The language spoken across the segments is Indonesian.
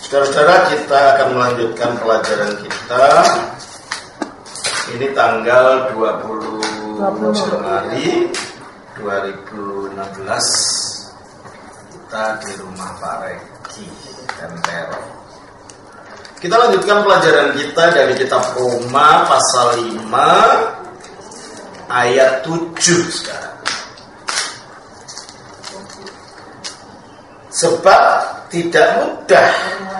Saudara-saudara, kita akan melanjutkan pelajaran kita. Ini tanggal 20 Januari 2016. Kita di rumah Pak Regi dan Tero. Kita lanjutkan pelajaran kita dari kitab Roma pasal 5 ayat 7 sekarang. Sebab tidak mudah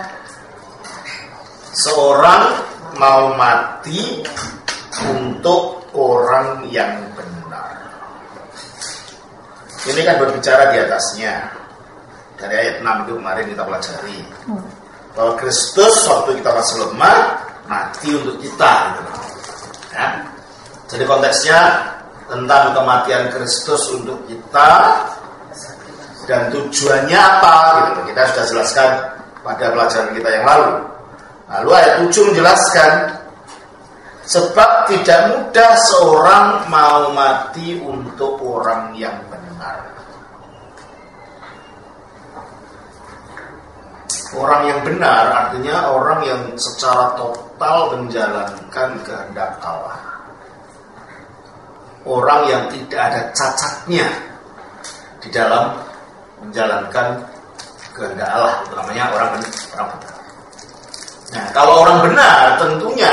seorang mau mati untuk orang yang benar. Ini kan berbicara di atasnya. Dari ayat 6 itu kemarin kita pelajari. Bahwa Kristus waktu kita masih lemah mati untuk kita, gitu. Ya. Jadi konteksnya tentang kematian Kristus untuk kita dan tujuannya apa, gitu. Kita sudah jelaskan pada pelajaran kita yang lalu. Lalu ayat 7 menjelaskan, sebab tidak mudah seorang mau mati untuk orang yang benar. Orang yang benar artinya orang yang secara total menjalankan kehendak Allah. Orang yang tidak ada cacatnya di dalam menjalankan kehendak Allah. Itu namanya orang benar. Nah, kalau orang benar tentunya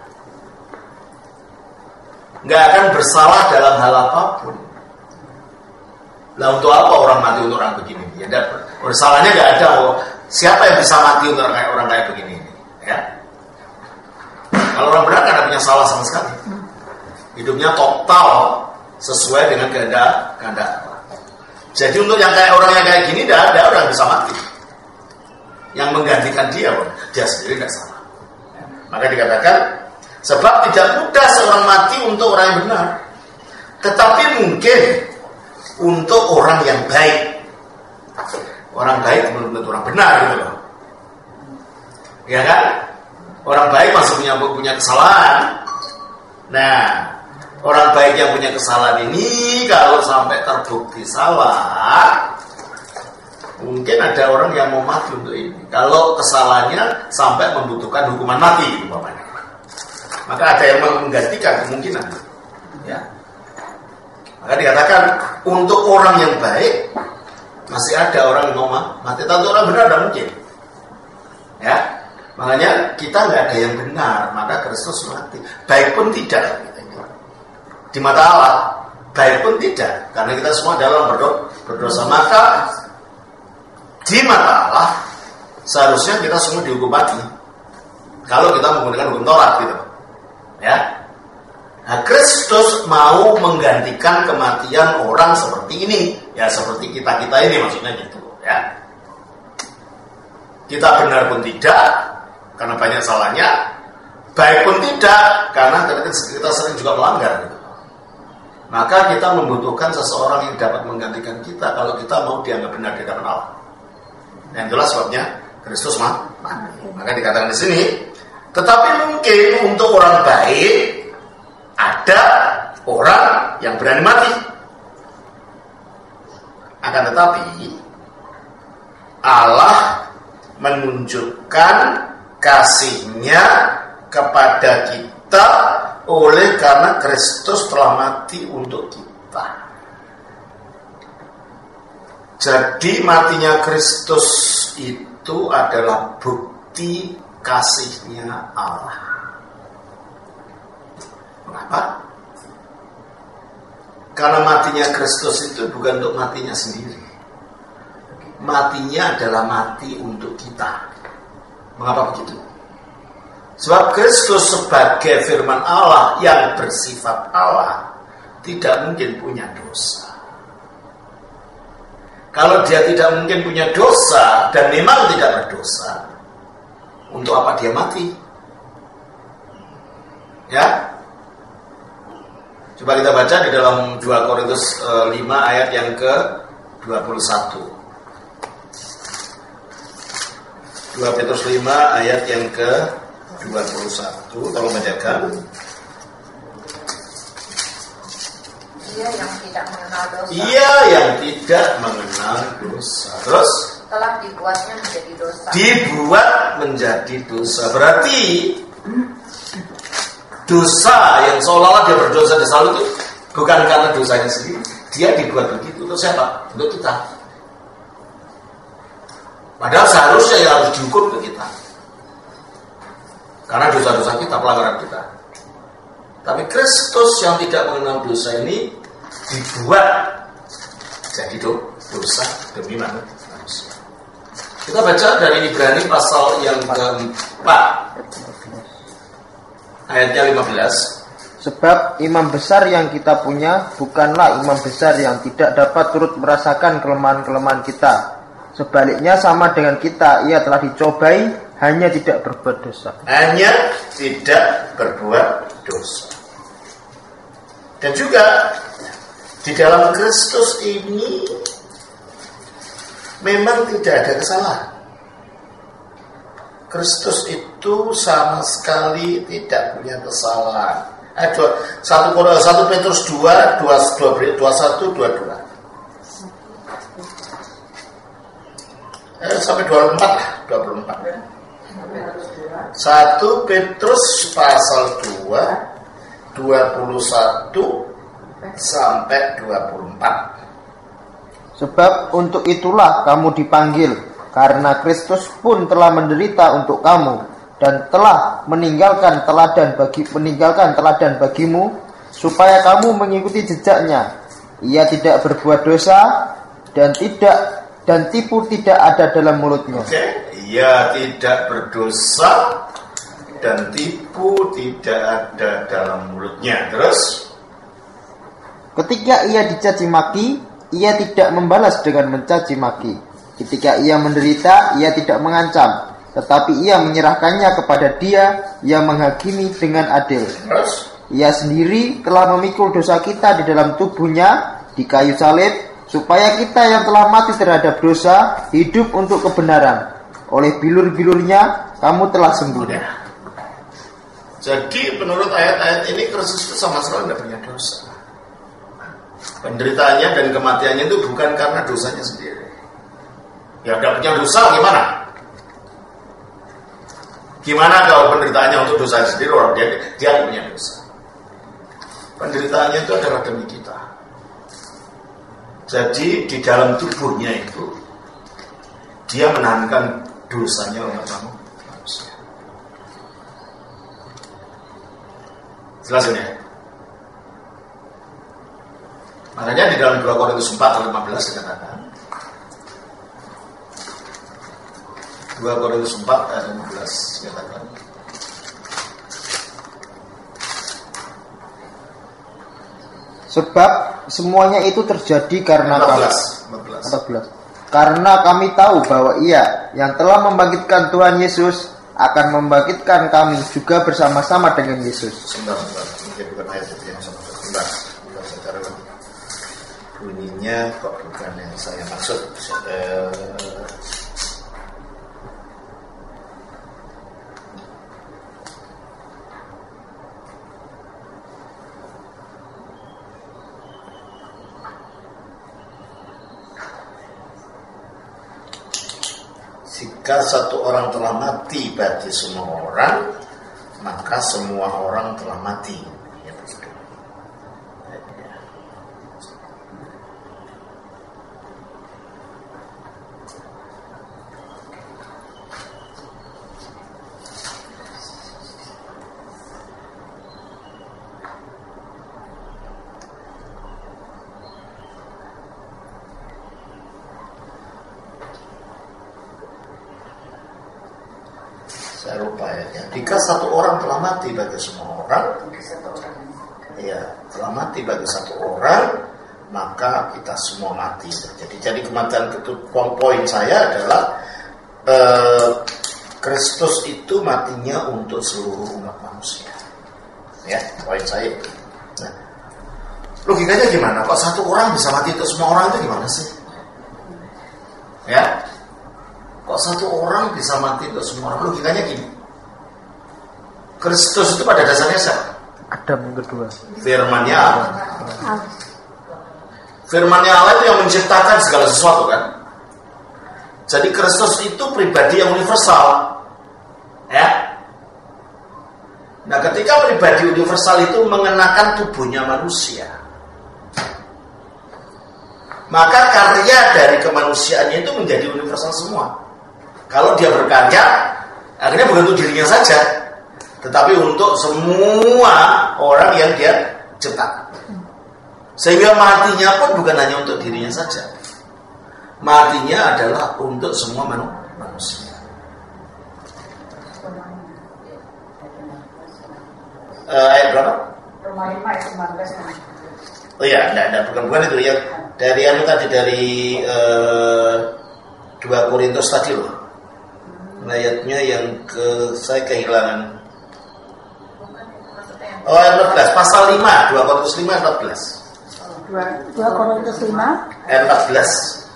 nggak akan bersalah dalam hal apapun. Lah untuk apa orang mati untuk orang begini? Ya, bersalahnya nggak ada. Siapa yang bisa mati untuk orang kayak begini? Ya. Kalau orang benar kan tidak punya salah sama sekali. Hidupnya total sesuai dengan kehendak Allah. Jadi untuk yang kayak orang yang kayak gini tidak ada orang yang bisa mati. Yang menggantikan dia sendiri tidak salah. Maka dikatakan, sebab tidak mudah seorang mati untuk orang yang benar, tetapi mungkin untuk orang yang baik. Orang baik belum tentu orang benar, gitu loh. Ya kan? Orang baik masih punya kesalahan. Nah, orang baik yang punya kesalahan ini kalau sampai terbukti salah, mungkin ada orang yang mau mati untuk ini. Kalau kesalahannya sampai membutuhkan hukuman mati, umpamanya. Maka ada yang menggantikan kemungkinan. Ya. Maka dikatakan untuk orang yang baik masih ada orang yang mau mati. Tentu orang benar tidak mungkin. Ya. Makanya kita nggak ada yang benar, maka Kristus mati. Baik pun tidak. Di mata Allah, baik pun tidak, karena kita semua dalam berdosa. Maka di mata Allah seharusnya kita semua dihukum mati kalau kita menggunakan hukum Taurat, gitu. Ya. Nah, Kristus mau menggantikan kematian orang seperti ini, ya seperti kita ini, maksudnya gitu. Ya. Kita benar pun tidak, karena banyak salahnya. Baik pun tidak, karena kita sering juga melanggar, gitu. Maka kita membutuhkan seseorang yang dapat menggantikan kita kalau kita mau dianggap benar di hadapan Allah. Dan itulah sebabnya Kristus mati. Maka dikatakan di sini, tetapi mungkin untuk orang baik ada orang yang berani mati. Akan tetapi Allah menunjukkan kasih-Nya kepada kita oleh karena Kristus telah mati untuk kita. Jadi matinya Kristus itu adalah bukti kasih-Nya Allah. Kenapa? Karena matinya Kristus itu bukan untuk matinya sendiri. Matinya adalah mati untuk kita. Mengapa begitu? Sebab Kristus sebagai firman Allah yang bersifat Allah tidak mungkin punya dosa. Kalau dia tidak mungkin punya dosa dan memang tidak berdosa, untuk apa dia mati? Ya? Coba kita baca di dalam 2 Korintus 5 ayat yang ke-21. 2 Petrus 5 ayat yang ke-21. Tolong bacakan. Ia yang tidak mengenal dosa. Ia yang tidak mengenal dosa. Terus? Telah dibuatnya menjadi dosa. Dibuat menjadi dosa. Berarti dosa yang seolah-olah dia berdosa di selalu itu bukan karena dosanya sendiri. Dia dibuat begitu untuk siapa? Untuk kita. Padahal seharusnya yang harus dihukum ke kita. Karena dosa-dosa kita, pelanggaran kita. Tapi Kristus yang tidak mengenal dosa ini dibuat jadi dosa demi manusia. Kita baca dari Ibrani pasal yang keempat, ayatnya 15. Sebab imam besar yang kita punya bukanlah imam besar yang tidak dapat turut merasakan kelemahan-kelemahan kita. Sebaliknya sama dengan kita, ia telah dicobai, hanya tidak berbuat dosa. Hanya tidak berbuat dosa. Dan juga di dalam Kristus ini memang tidak ada kesalahan. Kristus itu sama sekali tidak punya kesalahan. 1 Petrus 2, 21, 22. Sampai 24 lah, 24. 1 Petrus pasal 2, 21 sampai 24. Sebab untuk itulah kamu dipanggil, karena Kristus pun telah menderita untuk kamu dan telah meninggalkan teladan bagimu, supaya kamu mengikuti jejaknya. Ia tidak berbuat dosa dan tipu tidak ada dalam mulutnya. Ia tidak berdosa dan tipu tidak ada dalam mulutnya. Terus, ketika ia dicaci maki, ia tidak membalas dengan mencaci maki. Ketika ia menderita, ia tidak mengancam, tetapi ia menyerahkannya kepada Dia yang menghakimi dengan adil. Ia sendiri telah memikul dosa kita di dalam tubuhnya di kayu salib, supaya kita yang telah mati terhadap dosa hidup untuk kebenaran. Oleh bilur-bilurnya kamu telah sembuh. Jadi menurut ayat-ayat ini Kristus itu sama sekali tidak punya dosa. Penderitaannya dan kematiannya itu bukan karena dosanya sendiri. Ya tidak punya dosa gimana? Gimana kalau penderitaannya untuk dosa sendiri, orang dia punya dosa? Penderitaannya itu adalah demi kita. Jadi di dalam tubuhnya itu dia menahankan dosanya umat manusia. Jelas ini ya? Makanya di dalam 2 Korintus 4 ayat 15 dikatakan, 2 Korintus 4 ayat 15 dikatakan, sebab semuanya itu terjadi karena 14. Karena kami tahu bahwa Ia yang telah membangkitkan Tuhan Yesus akan membangkitkan kami juga bersama-sama dengan Yesus. Sebentar. Ini bukan ayat itu yang sama. Sebentar secara bunyinya kok bukan yang saya maksud. Jika satu orang telah mati bagi semua orang, maka semua orang telah mati. Ya, betul. Saya lupa ya. Jika satu orang telah mati bagi semua orang, telah mati bagi satu orang, maka kita semua mati. Jadi kematian itu poin saya adalah Kristus itu matinya untuk seluruh umat manusia. Ya, poin saya itu. Nah, logikanya gimana? Kok satu orang bisa mati untuk semua orang itu gimana sih? Ya. Kok satu orang bisa mati untuk semua orang? Logikanya gini. Kristus itu pada dasarnya siapa? Adam yang kedua. Firman-Nya Allah. Firman-Nya Allah itu yang menciptakan segala sesuatu kan. Jadi Kristus itu pribadi yang universal. Ya. Nah, ketika pribadi universal itu mengenakan tubuhnya manusia, maka karya dari kemanusiaannya itu menjadi universal semua. Kalau dia berkarya, akhirnya bukan untuk dirinya saja, tetapi untuk semua orang yang dia cetak. Sehingga matinya pun bukan hanya untuk dirinya saja, matinya adalah untuk semua manusia. Ayat berapa? Roma 5 ayat 19. Oh iya, bukan itu ya. Dari anu tadi, dari 2 Korintus tadi loh. Ayatnya yang saya kehilangan. Oh, ayat 14, pasal 5, 2 Korintus 5 ayat 14. 2 Korintus 5 ayat 14.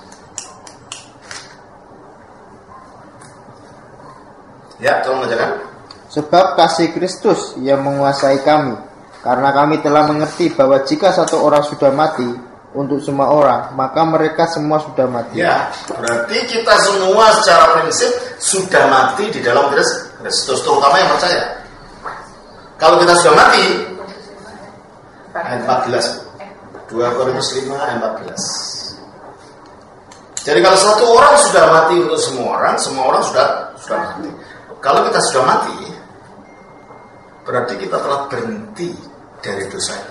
Ya, tolong bacakan. Sebab kasih Kristus yang menguasai kami, karena kami telah mengerti bahwa jika satu orang sudah mati untuk semua orang, maka mereka semua sudah mati. Ya, berarti kita semua secara prinsip sudah mati di dalam Kristus, terutama yang percaya. Kalau kita sudah mati, ayat 14, 2 Korintus 5 ayat 14. Jadi kalau satu orang sudah mati untuk semua orang sudah mati. Kalau kita sudah mati, berarti kita telah berhenti dari dosa itu.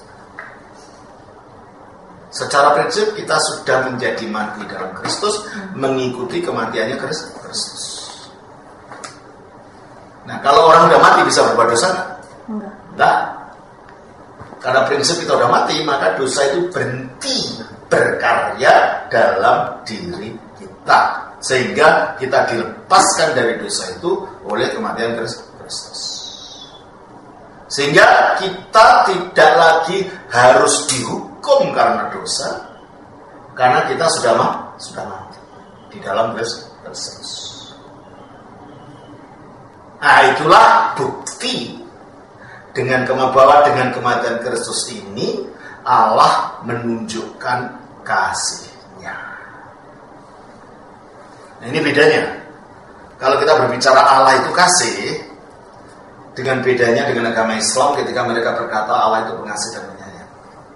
Secara prinsip kita sudah menjadi mati dalam Kristus, mengikuti kematiannya Kristus. Nah, kalau orang sudah mati bisa berbuat dosa? Enggak. Karena prinsip kita sudah mati, maka dosa itu berhenti berkarya dalam diri kita, sehingga kita dilepaskan dari dosa itu oleh kematian Kristus. Sehingga kita tidak lagi harus dihukum karena dosa, karena kita sudah mati di dalam Kristus. Nah, itulah bukti dengan kematian Kristus ini Allah menunjukkan kasih-Nya. Nah, ini bedanya. Kalau kita berbicara Allah itu kasih, dengan bedanya dengan agama Islam ketika mereka berkata Allah itu pengasih dan penyayang.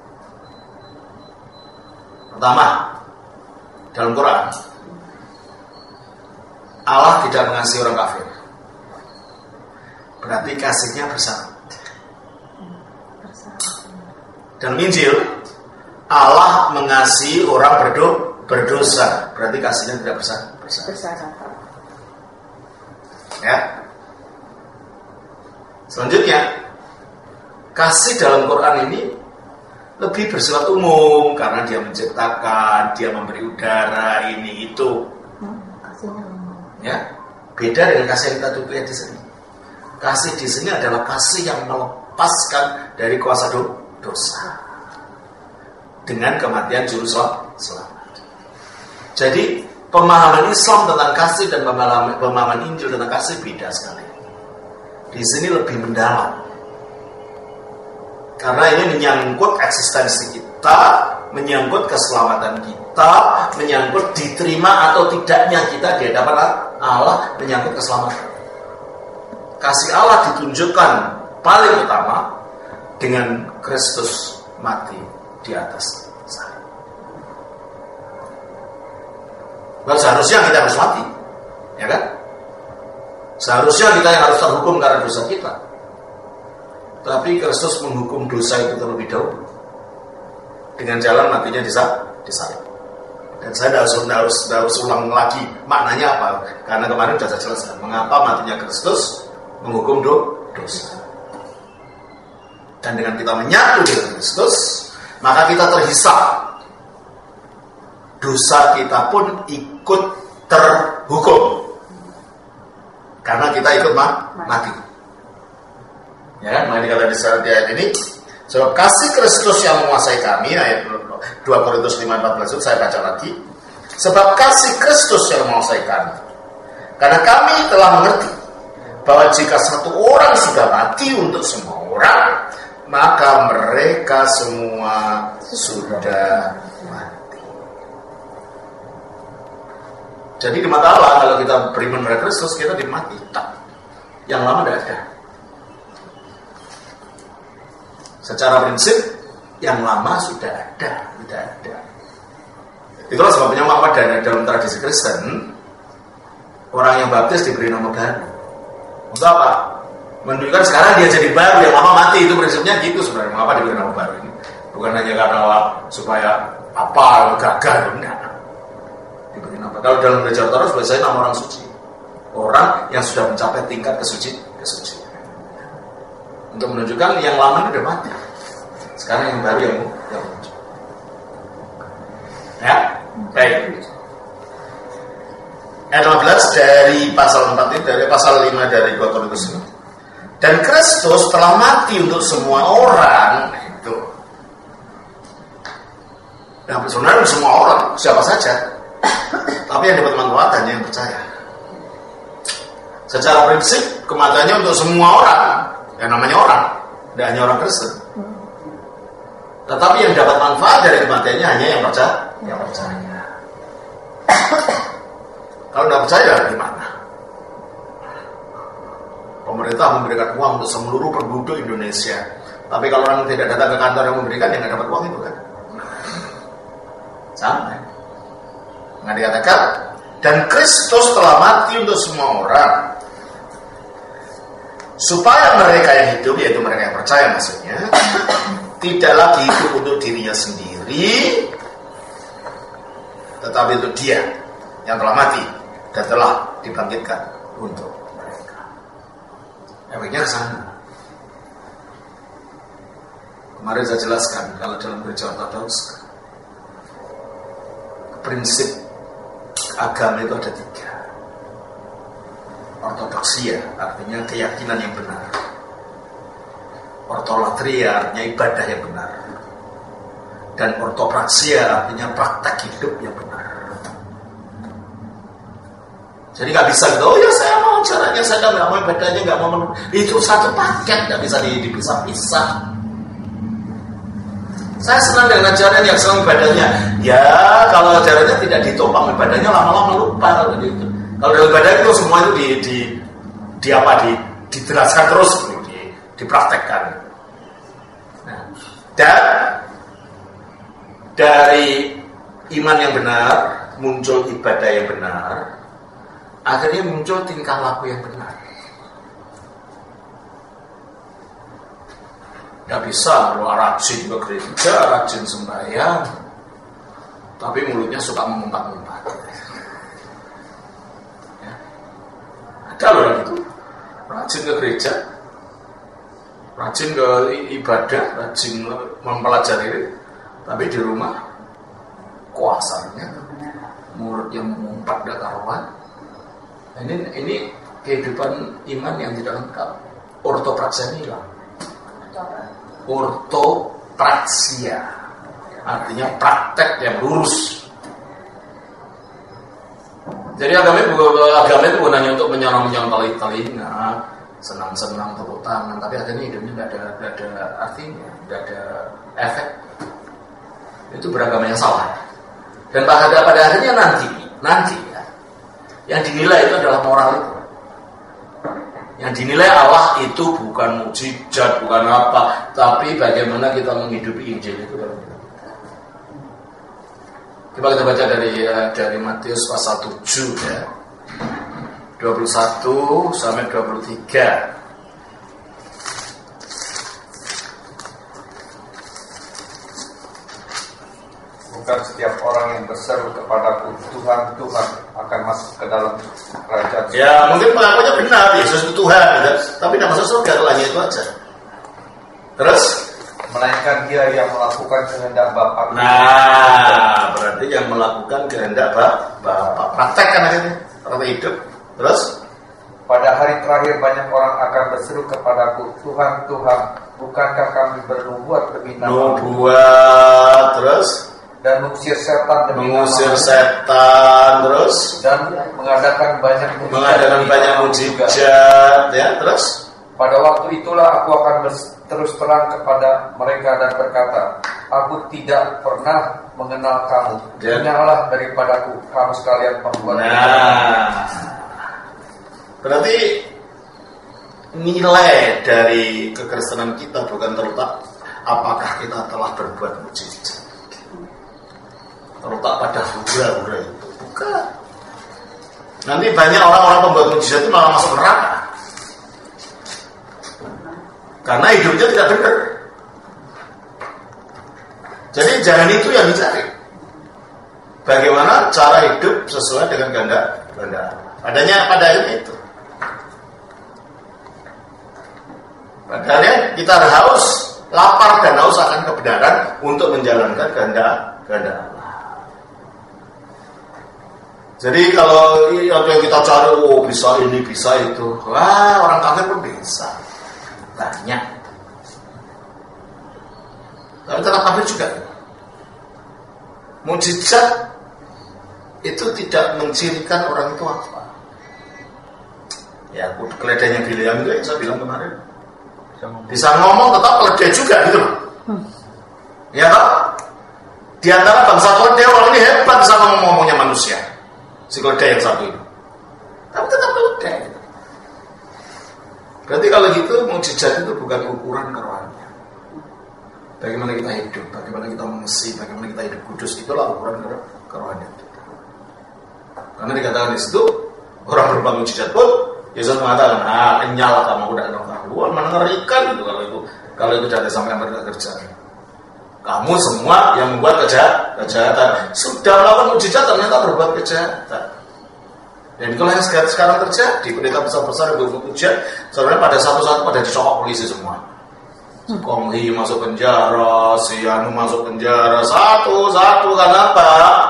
Pertama, dalam Quran, Allah tidak mengasihi orang kafir. Berarti kasih-Nya bersyarat. Dalam Injil, Allah mengasihi orang berdosa. Berarti kasih-Nya tidak bersyarat. Ya. Selanjutnya, kasih dalam Quran ini lebih bersifat umum karena dia menciptakan, dia memberi udara, ini itu. Ya, beda dengan kasih yang kita lihat di sini. Kasih di sini adalah kasih yang melepaskan dari kuasa dosa dengan kematian juru selamat. Jadi pemahaman Islam tentang kasih dan pemahaman Injil tentang kasih beda sekali. Di sini lebih mendalam, karena ini menyangkut eksistensi kita, menyangkut keselamatan kita, menyangkut diterima atau tidaknya kita di hadapan Allah, menyangkut keselamatan. Kasih Allah ditunjukkan paling utama dengan Kristus mati di atas salib. Seharusnya kita harus mati, ya kan? Seharusnya kita yang harus terhukum karena dosa kita. Tapi Kristus menghukum dosa itu terlebih dahulu dengan jalan matinya di salib. Dan saya tidak harus ulang lagi maknanya apa, karena kemarin sudah saya jelaskan mengapa matinya Kristus menghukum dosa. Dan dengan kita menyatu dengan Kristus, maka kita terhisap. Dosa kita pun ikut terhukum, karena kita ikut mati. Ya kan? Maka dikatakan di ayat ini, sebab kasih Kristus yang menguasai kami, ayat 2 Korintus 5:14 itu saya baca lagi. Sebab kasih Kristus yang menguasai kami, karena kami telah mengerti bahwa jika satu orang sudah mati untuk semua orang, maka mereka semua sudah mati. Jadi di mata Allah, kalau kita beriman pada Kristus, kita dimati. Yang lama tidak ada. Secara prinsip yang lama sudah ada, tidak ada. Itulah sebabnya maka dalam tradisi Kristen orang yang baptis diberi nama baru. Untuk apa? Menunjukkan sekarang dia jadi baru, yang lama mati. Itu prinsipnya gitu sebenarnya. Mengapa diberi nama baru ini? Bukan hanya karena supaya apa gagal, enggak. Diberi nama. Kalau dalam gereja Ortodoks biasanya nama orang suci. Orang yang sudah mencapai tingkat kesucian. Untuk menunjukkan yang lama ini sudah mati. Sekarang yang baru yang muncul. Ya, baik. Ayat 15 dari pasal 4 ini, dari pasal 5 dari 2 Korintus ini. Dan Kristus telah mati untuk semua orang. Itu. Nah, sebenarnya semua orang, siapa saja. Tapi yang dapat manfaat hanya yang percaya. Secara prinsip kematiannya untuk semua orang. Yang namanya orang, tidak hanya orang Kristen. Tetapi yang dapat manfaat dari kematiannya hanya yang percaya. Yang percaya. Kalau tidak percaya gimana? Pemerintah memberikan uang untuk seluruh penduduk Indonesia. Tapi kalau orang tidak datang ke kantor yang memberikan, yang tidak dapat uang itu kan? Sama. Nggak dikatakan. Dan Kristus telah mati untuk semua orang. Supaya mereka yang hidup, yaitu mereka yang percaya maksudnya, tidak lagi hidup untuk dirinya sendiri, tetapi untuk Dia yang telah mati dan telah dibangkitkan untuk mereka. Efeknya ke sana. Kemarin saya jelaskan kalau dalam gereja Ortodoks prinsip agama itu ada 3. Ortodoksia artinya keyakinan yang benar. Ortolatria artinya ibadah yang benar. Dan ortopraksia artinya praktek hidup yang benar. Jadi nggak bisa gitu, oh ya saya mau caranya, saya nggak mau ibadahnya, nggak mau itu satu paket, nggak bisa dipisah-pisah. Saya senang dengan ajaran yang senang ibadahnya. Ya kalau ajarannya tidak ditopang ibadahnya lama-lama lupa kalau gitu. Kalau dalam ibadah itu semua itu dijelaskan terus, dipraktekkan. Nah, dan dari iman yang benar muncul ibadah yang benar, akhirnya muncul tingkah laku yang benar. Tidak bisa kalau rajin ke gereja, rajin sembahyang, tapi mulutnya suka mengumpat-ngumpat. Ada loh yang itu, rajin ke gereja, rajin ke ibadah, rajin mempelajari, tapi di rumah kuasanya mulut yang mengumpat dan karuan. Ini kehidupan iman yang tidak lengkap. Ortopraksia ini hilang. Ortopraksia artinya praktek yang lurus. Jadi agama itu bukan hanya untuk menyerang telinga, senang-senang tepuk tangan, tapi akhirnya hidupnya tidak ada artinya, tidak ada efek. Itu beragama yang salah. Dan pada akhirnya nanti ya, yang dinilai itu adalah moral itu. Yang dinilai Allah itu bukan mukjizat, bukan apa, tapi bagaimana kita menghidupi Injil itu. Coba kita baca dari Matius pasal 7 ya. 21 sampai 23. Bukan setiap orang yang berseru kepadaku Tuhan, Tuhan akan masuk ke dalam kerajaan. Ya mungkin pengakuannya benar, Yesus itu Tuhan gitu. Tapi tidak masuk surga kalau hanya itu aja. Terus melainkan dia yang melakukan kehendak Bapa. Nah, berarti yang melakukan kehendak Bapa. Praktekkan akhirnya, praktek hidup. Terus pada hari terakhir banyak orang akan berseru kepadaku, Tuhan, Tuhan, bukankah kami bernubuat demi nama-Mu? Nubuat, terus dan mengusir setan demi setan, terus dan mengadakan banyak mujizat, ya, terus pada waktu itulah aku akan terus terang kepada mereka dan berkata, aku tidak pernah mengenal kamu. Punyalah daripadaku kamu sekalian pembuat. Nah, berarti nilai dari kekristenan kita bukan terletak apakah kita telah berbuat mukjizat, terletak pada hura-hura itu, bukan. Nanti banyak orang-orang pembuat mukjizat itu malah masuk neraka karena hidupnya tidak benar. Jadi jangan itu yang dicari. Bagaimana cara hidup sesuai dengan kehendak adanya pada itu. Padahal kita haus, lapar dan haus akan kebenaran untuk menjalankan kehendak Allah. Jadi kalau yang kita cari, bisa ini, bisa itu, wah orang kafir pun bisa, banyak. Tapi tetap kafir juga. Mukjizat itu tidak mencirikan orang itu apa. Ya, keledainya Biliam itu yang saya bilang kemarin. Bisa ngomong tetap keledai juga gitu loh. Ya toh? Di antara bangsa keledai orang ini hebat bisa ngomongnya manusia. Si keledai yang satu itu. Tapi tetap keledai. Berarti kalau gitu mukjizat itu bukan ukuran kerohanian. Bagaimana kita hidup, bagaimana kita mengisi, bagaimana kita hidup kudus, itulah ukuran kerohanian. Karena dikatakan di situ orang berbuat mukjizat pun Yesus mengatakan, kenyal kamu udah nongkrong, mengerikan gitu kalau itu datang sampai mereka kerja. Kamu semua yang membuat kejahatan sudah melakukan mukjizat ternyata berbuat kejahatan. Dan itulah yang sekarang terjadi. Pendeta besar-besar yang berbuat mukjizat sebenarnya pada satu-satu pada dicokok polisi semua. Konghi masuk penjara, si Anu masuk penjara, satu-satu. Karena apa?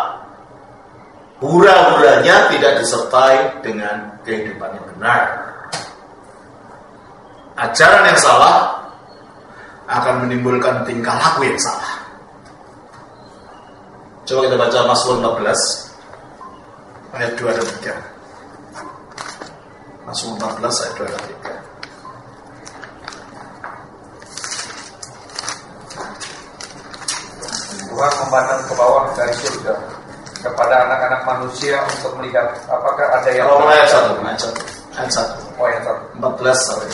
Hura-huranya tidak disertai dengan kehidupan yang benar. Ajaran yang salah akan menimbulkan tingkah laku yang salah. Coba kita baca Mazmur 14 ayat 2 dan 3. Mazmur 14 ayat 2 dan 3. Tuhan memandang ke bawah dari surga kepada anak-anak manusia untuk melihat apakah ada yang ayat 1. Oh, ayat 1. 14 sampai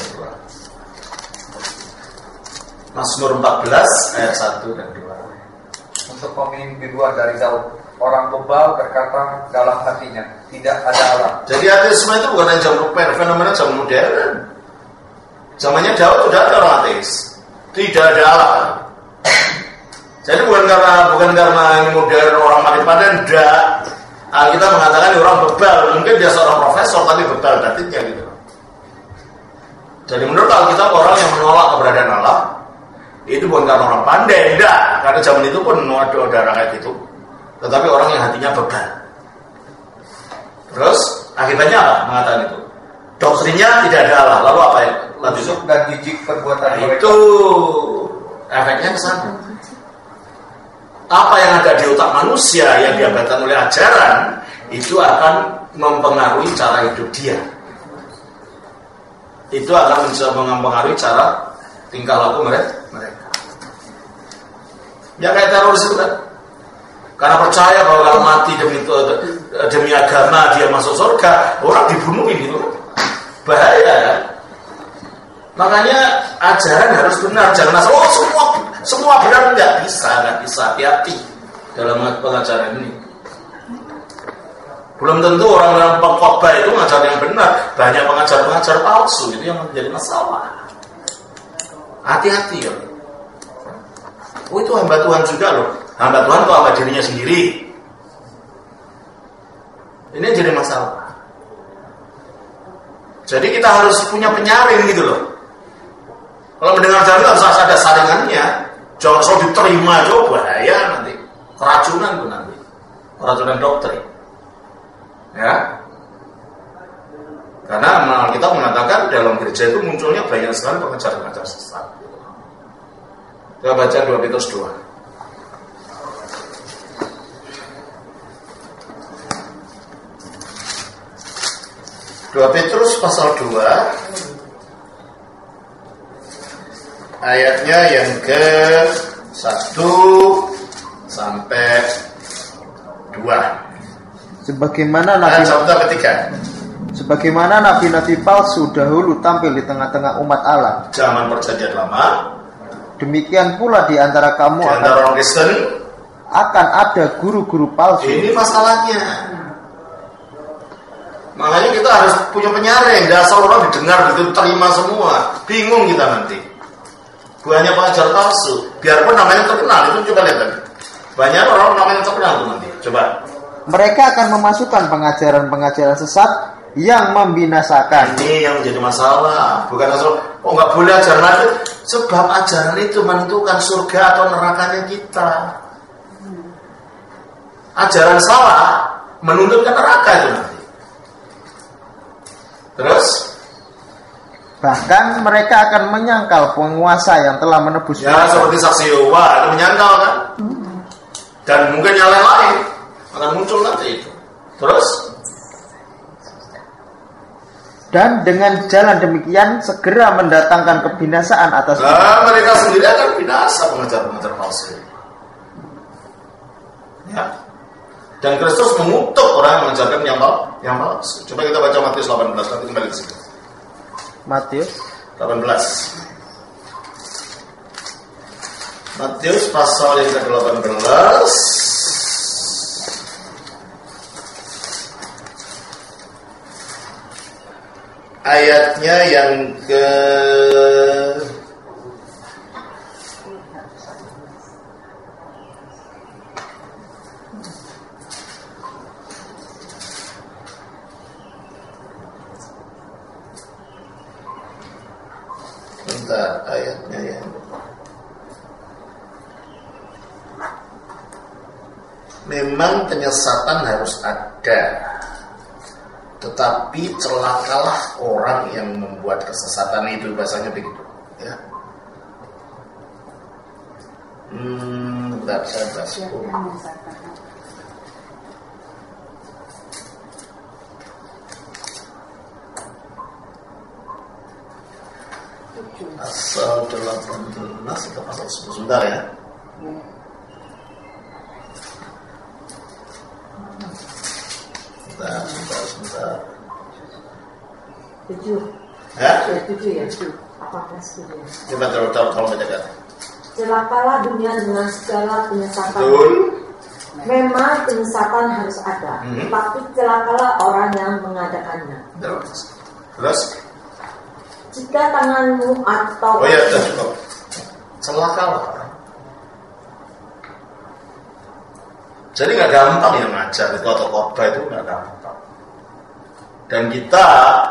2. Mazmur 14 ayat 1 dan 2. Untuk pemimpinan dari Daud, orang bebal berkata dalam hatinya, tidak ada Allah. Jadi ateisme itu bukan hanya zaman fenomena zaman modern. Zamannya Daud sudah ada orang ateis, tidak ada Allah. Jadi bukan karena ini modern orang makin padan, enggak. Kita mengatakan orang bebal, mungkin dia seorang profesor tapi bebal batinnya gitu. Jadi menurut Alkitab orang yang menolak keberadaan Allah itu bukan karena orang pandai, enggak. Karena zaman itu pun ada orang kayak gitu. Tetapi orang yang hatinya bebal. Terus akibatnya apa? Mengatakan itu. Doktrinnya tidak ada Allah. Lalu apa ya? Busuk dan jijik perbuatan mereka. Itu efeknya ke sana. Apa yang ada di otak manusia yang diabaikan oleh ajaran itu akan mempengaruhi cara hidup dia. Itu akan mempengaruhi cara tingkah laku mereka. Ya kayak teroris itu kan. Karena percaya bahwa kalau mati demi agama dia masuk surga, orang dibunuhin gitu. Bahaya kan? Makanya ajaran harus benar, jangan asal semua benar, nggak bisa, hati-hati dalam pengajaran ini. Belum tentu orang-orang pengkhotbah itu mengajar yang benar, banyak pengajar palsu itu yang menjadi masalah. Hati-hati ya. Itu hamba Tuhan juga loh, hamba Tuhan kok hamba dirinya sendiri. Ini jadi masalah. Jadi kita harus punya penyaring gitu loh. Kalau mendengar jalan harus ada saringannya. Jangan so diterima aja, bahaya nanti. Keracunan tuh nanti. Keracunan doktrin. Ya. Karena kita mengatakan dalam gereja itu munculnya banyak sekali pengajar-pengajar sesat. Kita baca 2 Petrus 2. 2 Petrus pasal 2 ayatnya yang ke 1 sampai 2. Sebagaimana Nabi Ayat 1 sampai 3. Sebagaimana nabi-nabi palsu dahulu tampil di tengah-tengah umat Allah. Zaman perjanjian lama. Demikian pula di antara kamu di antara orang Kristen akan ada guru-guru palsu. Ini masalahnya. Makanya kita harus punya penyaring. Dasar orang didengar itu terima semua. Bingung kita nanti. Banyak pengajar palsu. Biarpun namanya terkenal, itu coba lihat. Banyak orang namanya terkenal itu nanti. Coba. Mereka akan memasukkan pengajaran-pengajaran sesat yang membinasakan. Ini yang menjadi masalah. Bukan asal, oh nggak boleh ajaran itu. Sebab ajaran itu menentukan surga atau nerakanya kita. Ajaran salah menuntut ke neraka itu nanti. Terus? Bahkan mereka akan menyangkal penguasa yang telah menebus. Ya seperti saksi Yehova itu menyangkal kan. Dan mungkin yang lain akan muncul nanti itu. Terus? Dan dengan jalan demikian segera mendatangkan kebinasaan atas mereka sendiri akan binasa pengajar-pengajar palsu. Ya. Dan Kristus mengutuk orang yang mengajarkan yang palsu. Coba kita baca Matius 18 nanti kembali ke sini. Matius 18. Matius pasal yang ke-18. Ayatnya yang ke ayatnya yang memang penyesatan harus ada, tetapi celakalah orang yang membuat kesesatan itu, bahasanya begitu ya. Bentar, saya baca. Pasal 18 atau pasal 10 sebentar ya. Sebentar. 7. Ya? 7 ya, 7. 18 7. Coba tolong bacakan. Celakalah dunia dengan segala penyesatan. Betul. Memang penyesatan harus ada, tapi celakalah orang yang mengadakannya. Terus? Jika tanganmu atau Sudah cukup. Celakalah. Jadi nggak gampang ya ngajar itu atau khotbah itu nggak gampang. Dan kita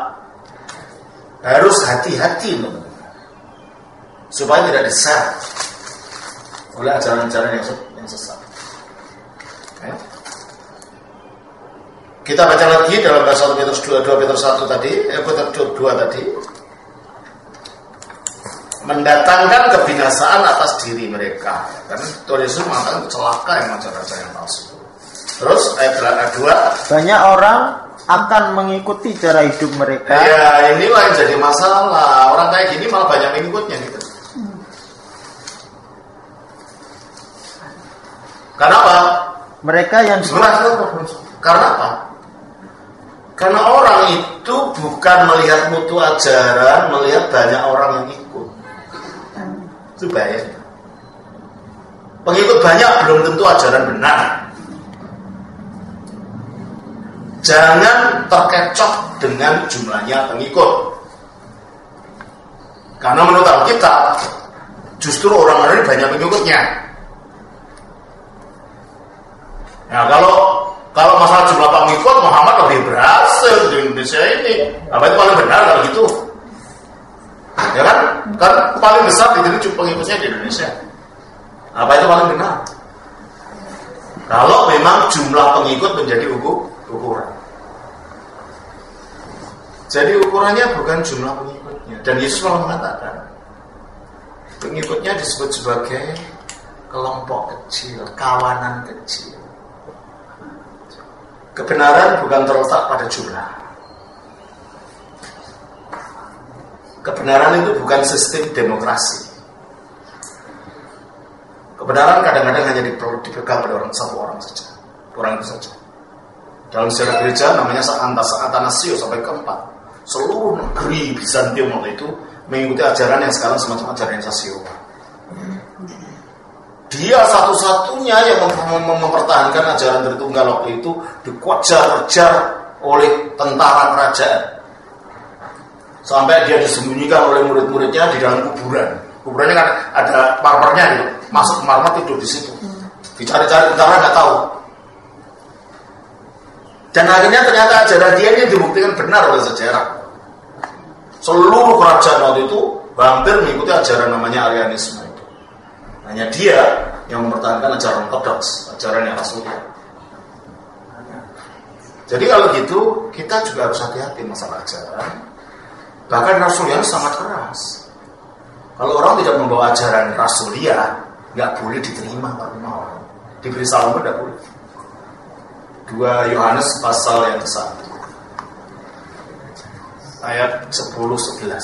harus hati-hati supaya tidak diseret oleh ajaran-ajaran yang sesat. Okay. Kita baca lagi dalam bahasa 1 Petrus 2 Petrus 1 tadi, Petrus 2 tadi. Mendatangkan kebinasaan atas diri mereka. Karena Tuhan Yesus mengatakan celaka yang mengajar yang palsu. Terus ayat 2. Banyak orang akan mengikuti cara hidup mereka. Ya inilah yang jadi masalah. Orang kayak gini malah banyak mengikutnya gitu. Karena apa? Mereka yang karena apa? Karena orang itu bukan melihat mutu ajaran, melihat banyak orang yang ikut. Itu bahaya. Pengikut banyak belum tentu ajaran benar. Jangan terkecoh dengan jumlahnya pengikut. Karena menurut Alkitab justru orang-orang ini banyak pengikutnya. Nah kalau masalah jumlah pengikut, Muhammad lebih berhasil di Indonesia ini. Apa itu paling benar kalau gitu? Ya kan? Kan paling besar di sini pengikutnya di Indonesia. Apa itu paling benar? Kalau memang jumlah pengikut menjadi ukuran. Jadi ukurannya bukan jumlah pengikutnya. Dan Yesus malah mengatakan pengikutnya disebut sebagai kelompok kecil, kawanan kecil. Kebenaran bukan terletak pada jumlah. Kebenaran itu bukan sistem demokrasi. Kebenaran kadang-kadang hanya dipegang pada satu orang saja. Orang itu saja. Dalam sejarah gereja namanya Athanasius sampai keempat. Seluruh negeri Bizantium waktu itu mengikuti ajaran yang sekarang semacam ajaran Sasio. Dia satu-satunya yang mempertahankan ajaran Tritunggal waktu itu, dikejar-kejar oleh tentara kerajaan. Sampai dia disembunyikan oleh murid-muridnya di dalam kuburan. Kuburannya kan ada marmernya gitu. Masuk ke marmer, tidur di situ. Dicari-cari tentara nggak tahu. Dan akhirnya ternyata ajaran dia ini dibuktikan benar oleh sejarah. Seluruh kerajaan waktu itu hampir mengikuti ajaran namanya Arianisme itu. Hanya dia yang mempertahankan ajaran ortodoks, ajaran yang rasuliah. Jadi kalau gitu kita juga harus hati-hati masalah ajaran. Bahkan rasuliah sangat keras. Kalau orang tidak membawa ajaran rasuliah, nggak boleh diterima sama orang. Diberi salam pun nggak boleh. 2 Yohanes pasal yang ke-1 ayat 10-11.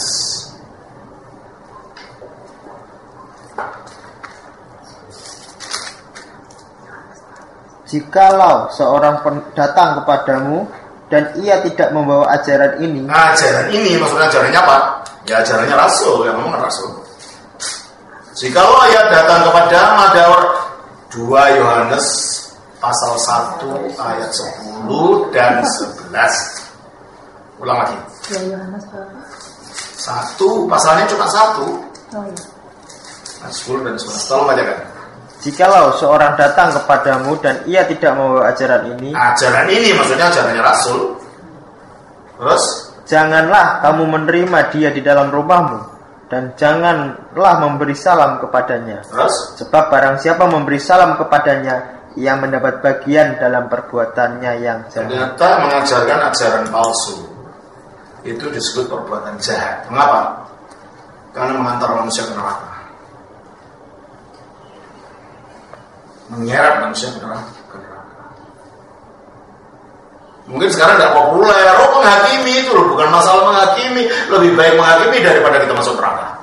Jikalau seorang datang kepadamu dan ia tidak membawa ajaran ini. Ajaran ini maksudnya ajarannya apa? Ya ajarannya rasul, yang ngomong rasul. Jikalau ia datang kepadamu, ada 2 Yohanes pasal 1 ayat 10 dan 11. Ulang lagi. 2 Yohanes berapa? 1, pasalnya cuma 1. Oh iya. 10 dan 11. Tolong bacakan. Jikalau seorang datang kepadamu dan ia tidak membawa ajaran ini. Ajaran ini maksudnya ajarannya rasul. Terus? Janganlah kamu menerima dia di dalam rumahmu, dan janganlah memberi salam kepadanya. Terus? Sebab barang siapa memberi salam kepadanya, ia mendapat bagian dalam perbuatannya yang jahat. Ternyata mengajarkan ajaran palsu itu disebut perbuatan jahat. Mengapa? Karena mengantar manusia ke neraka, menyeret manusia ke neraka. Mungkin sekarang tidak populer. Menghakimi itu loh, bukan masalah menghakimi. Lebih baik menghakimi daripada kita masuk neraka.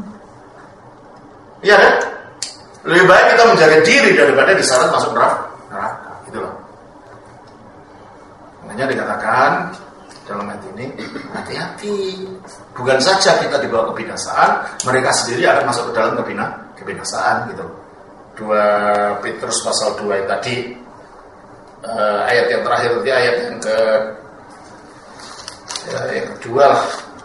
Iya kan? Lebih baik kita menjaga diri daripada diseret masuk neraka. Gitu loh. Makanya dikatakan dalam ayat ini, hati-hati. Bukan saja kita dibawa kebinasaan, mereka sendiri akan masuk ke dalam kebinasaan gitu. 2 Petrus pasal 2 yang tadi, ayat yang terakhir tadi, ayat yang kedua lah.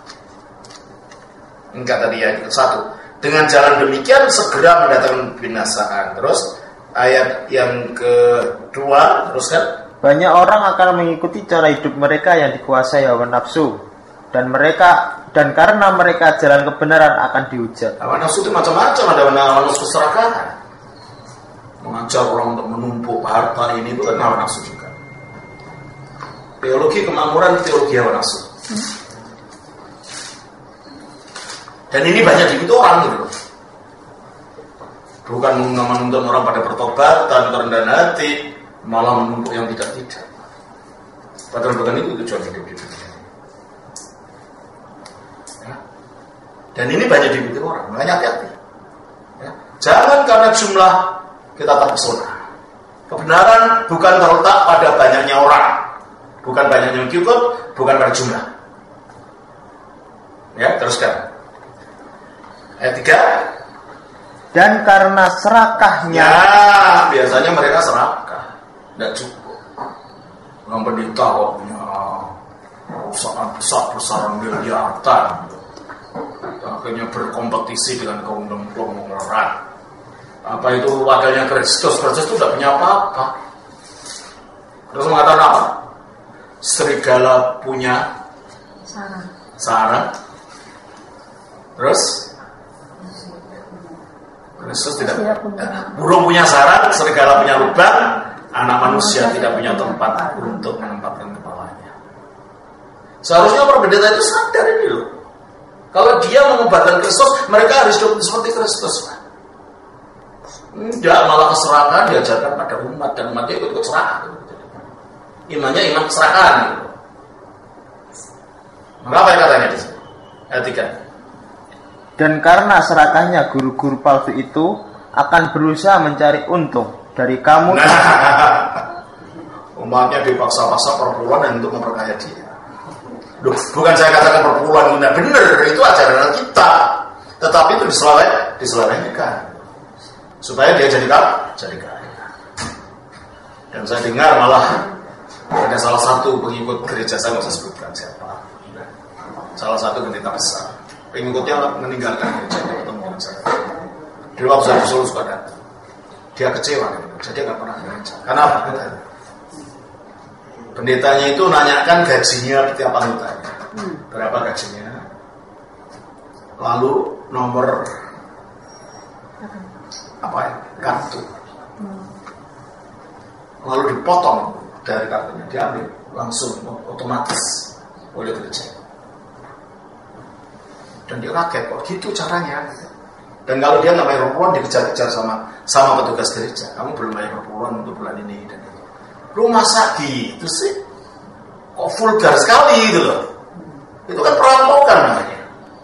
Enggak, tadi ayat ke-1. Dengan jalan demikian segera mendatangkan binasaan. Terus ayat yang kedua teruskan. Banyak orang akan mengikuti cara hidup mereka yang dikuasai hawa nafsu, dan karena mereka jalan kebenaran akan dihujat. Hawa nafsu itu macam-macam, ada hawa nafsu keserakahan. Mengajar orang untuk menumpuk harta ini itu kan hawa nafsu juga. Teologi kemakmuran, teologi hawa nafsu. Dan ini banyak diikuti orang gitu. Bukan menuntut orang pada pertobatan, kerendahan hati, malah menumpuk yang tidak-tidak. Padahal bukan itu tujuan hidup kita. Ya. Dan ini banyak diikuti orang, makanya hati-hati. Ya. Jangan karena jumlah kita terpesona. Kebenaran bukan terletak pada banyaknya orang, bukan banyaknya yang ikut, bukan pada jumlah. Ya, teruskan. Ayat 3. Dan karena serakahnya. Ya, biasanya mereka serakah, tidak cukup. Orang pendeta kok punya perusahaan besar-besaran miliaran, akhirnya berkompetisi dengan konglomerat. Apa itu wakilnya Kristus? Kristus itu tidak punya apa-apa. Terus mengatakan apa? Serigala punya sarang. Terus Kristus tidak punya. Burung punya sarang, serigala punya lubang, anak manusia tidak punya tempat untuk menempatkan kepalanya. Seharusnya para pendeta itu sadar ini loh. Kalau dia mengobatkan Kristus, mereka harus hidup seperti Kristus. Tidak, malah keserakahan diajarkan pada umat, dan umatnya ikut serakah. Imannya iman keserakahan gitu. Maka apa yang katanya di sini? Ayat 3. Dan karena serakahnya guru-guru palsu itu akan berusaha mencari untung dari kamu. umatnya dipaksa-paksa perpuluhan untuk memperkaya dia. Duh, bukan saya katakan perpuluhan itu benar, itu ajaran kita. Tetapi itu diselewengkan supaya dia jadi kaya. Dan saya dengar malah ada salah satu pengikut gereja, saya nggak usah sebutkan siapa, salah satu pendeta besar, pengikutnya meninggalkan gereja, dia ketemu dengan saya. Di waktu saya disuruh suka datang, dia kecewa, jadi nggak pernah gereja. Kenapa? Pendetanya itu nanyakan gajinya tiap anggotanya, berapa gajinya, lalu nomor kartu, lalu dipotong dari kartunya, diambil langsung otomatis oleh gereja. Dan dia kaget, kok gitu caranya. Dan kalau dia nggak bayar perpuluhan, dikejar-kejar sama petugas gereja. Kamu belum bayar perpuluhan untuk bulan ini dan itu. Lu masa gitu sih? Kok vulgar sekali gitu loh. Itu kan perampokan namanya.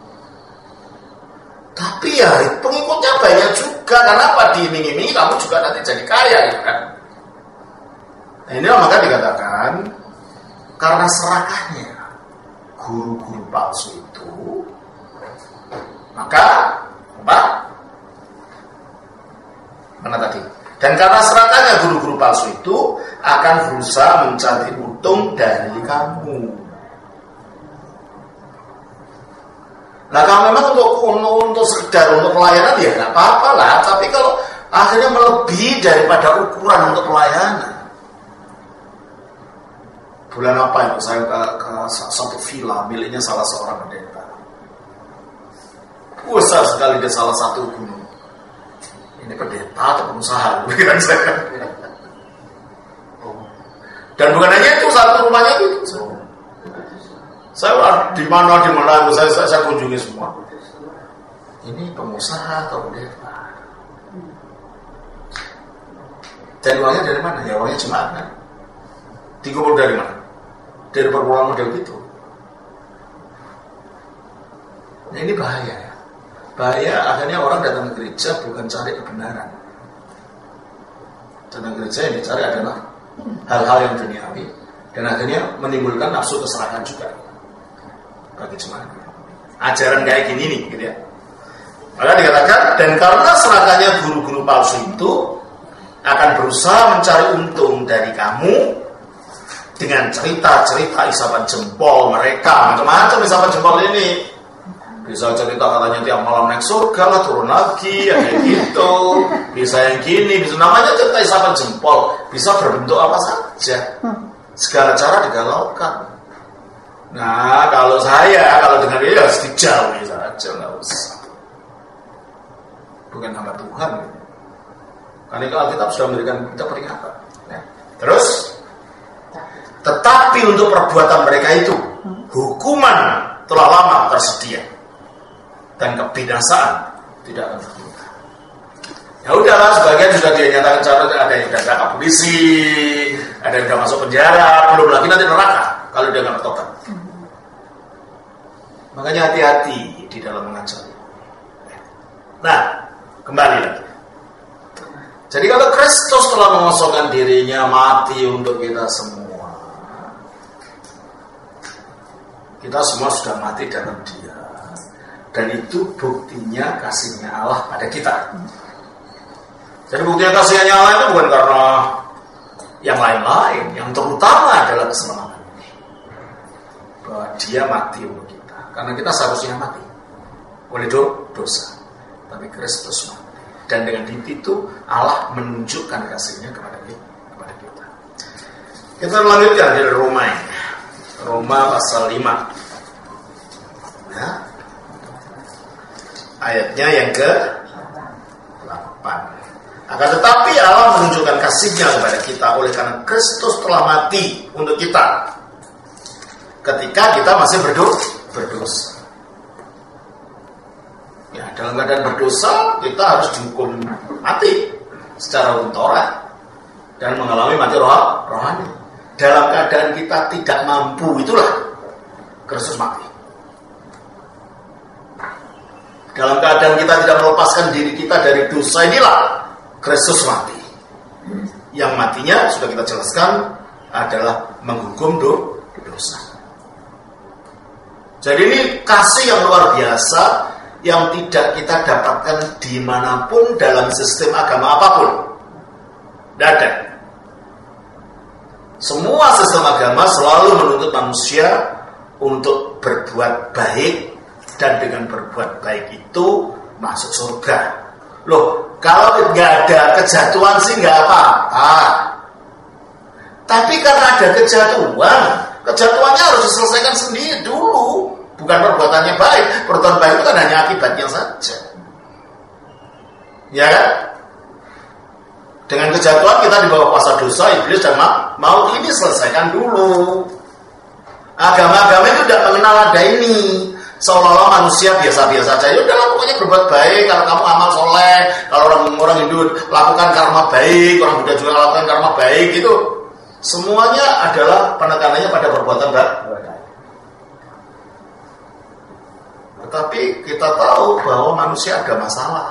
Tapi ya pengikutnya banyak juga. Kenapa diiming-imingi kamu juga nanti jadi kaya gitu kan? Nah inilah maka dikatakan karena serakahnya guru-guru palsu itu, maka mana tadi? Dan karena serakahnya guru-guru palsu itu akan berusaha mencari untung dari kamu. Nah kalau memang untuk sekedar untuk pelayanan ya nggak apa-apa lah. Tapi kalau akhirnya melebihi daripada ukuran untuk pelayanan. Bulan apa itu saya ke satu villa miliknya salah seorang pendeta. Besar sekali di salah satu gunung. Ini pendeta atau pengusaha, bukan saya. Dan bukan hanya itu, satu rumahnya itu. Saya di mana saya kunjungi semua. Ini pengusaha atau pendeta? Dan uangnya dari mana? Ya uangnya jemaat kan. Dikumpul dari mana? Dari perpuluhan model itu. Nah ini bahaya ya. Bahaya akhirnya orang datang ke gereja bukan cari kebenaran. Datang ke gereja yang dicari adalah hal-hal yang duniawi. Dan akhirnya menimbulkan nafsu keserakahan juga bagi jemaat. Ajaran kayak gini nih gitu ya. Maka dikatakan, dan karena serakahnya guru-guru palsu itu akan berusaha mencari untung dari kamu dengan cerita-cerita isapan jempol mereka, macam-macam isapan jempol ini. Bisa cerita katanya tiap malam naik surga lah, turun lagi, ya kayak gitu. Bisa yang gini, bisa namanya cerita isapan jempol. Bisa berbentuk apa saja. Segala cara digalaukan. Nah, kalau dengan dia harus dijauhi saja, nggak usah. Bukan hamba Tuhan. Karena itu Alkitab sudah memberikan kita peringatan. Ya. Terus, tetapi untuk perbuatan mereka itu, hukuman telah lama tersedia. Dan kebinasaan tidak akan terbuka. Ya udahlah, sebagian sudah dinyatakan cara, ada yang sudah ditangkap polisi, ada yang sudah masuk penjara, belum lagi nanti neraka kalau dia nggak bertobat. Makanya hati-hati di dalam mengajar. Nah, kembali lagi. Jadi kalau Kristus telah mengosongkan dirinya mati untuk kita semua, kita semua sudah mati dalam Dia. Dan itu buktinya kasihnya Allah pada kita. Jadi buktinya kasihnya Allah itu bukan karena yang lain-lain. Yang terutama adalah keselamatan. Bahwa Dia mati untuk kita. Karena kita seharusnya mati oleh dosa. Tapi Kristus mati. Dan dengan itu Allah menunjukkan kasihnya kepada kita. Kita lanjutkan dari Roma pasal 5. Nah, ayatnya yang ke-8. Akan tetapi Allah menunjukkan kasihnya kepada kita oleh karena Kristus telah mati untuk kita ketika kita masih berdosa. Ya, dalam keadaan berdosa kita harus dihukum mati secara Taurat dan mengalami mati rohani. Dalam keadaan kita tidak mampu, itulah Kristus mati. Dalam keadaan kita tidak melepaskan diri kita dari dosa, inilah Kristus mati. Yang matinya sudah kita jelaskan adalah menghukum dosa. Jadi ini kasih yang luar biasa yang tidak kita dapatkan dimanapun dalam sistem agama apapun. Tidak ada. Semua sistem agama selalu menuntut manusia untuk berbuat baik, dan dengan berbuat baik itu masuk surga. Loh, kalau nggak ada kejatuhan sih nggak apa-apa. Tapi karena ada kejatuhannya harus diselesaikan sendiri dulu. Bukan perbuatannya baik. Perbuatan baik itu kan hanya akibatnya saja. Ya kan? Dengan kejatuhan kita di bawah kuasa dosa, iblis dan maut ini selesaikan dulu. Agama-agama itu tidak mengenal ada ini. Seolah-olah manusia biasa-biasa saja. Ya udahlah, pokoknya berbuat baik. Kalau kamu amal soleh, kalau orang Hindu lakukan karma baik, orang Buddha juga lakukan karma baik, itu semuanya adalah penekanannya pada perbuatan baik. Tetapi kita tahu bahwa manusia ada masalah.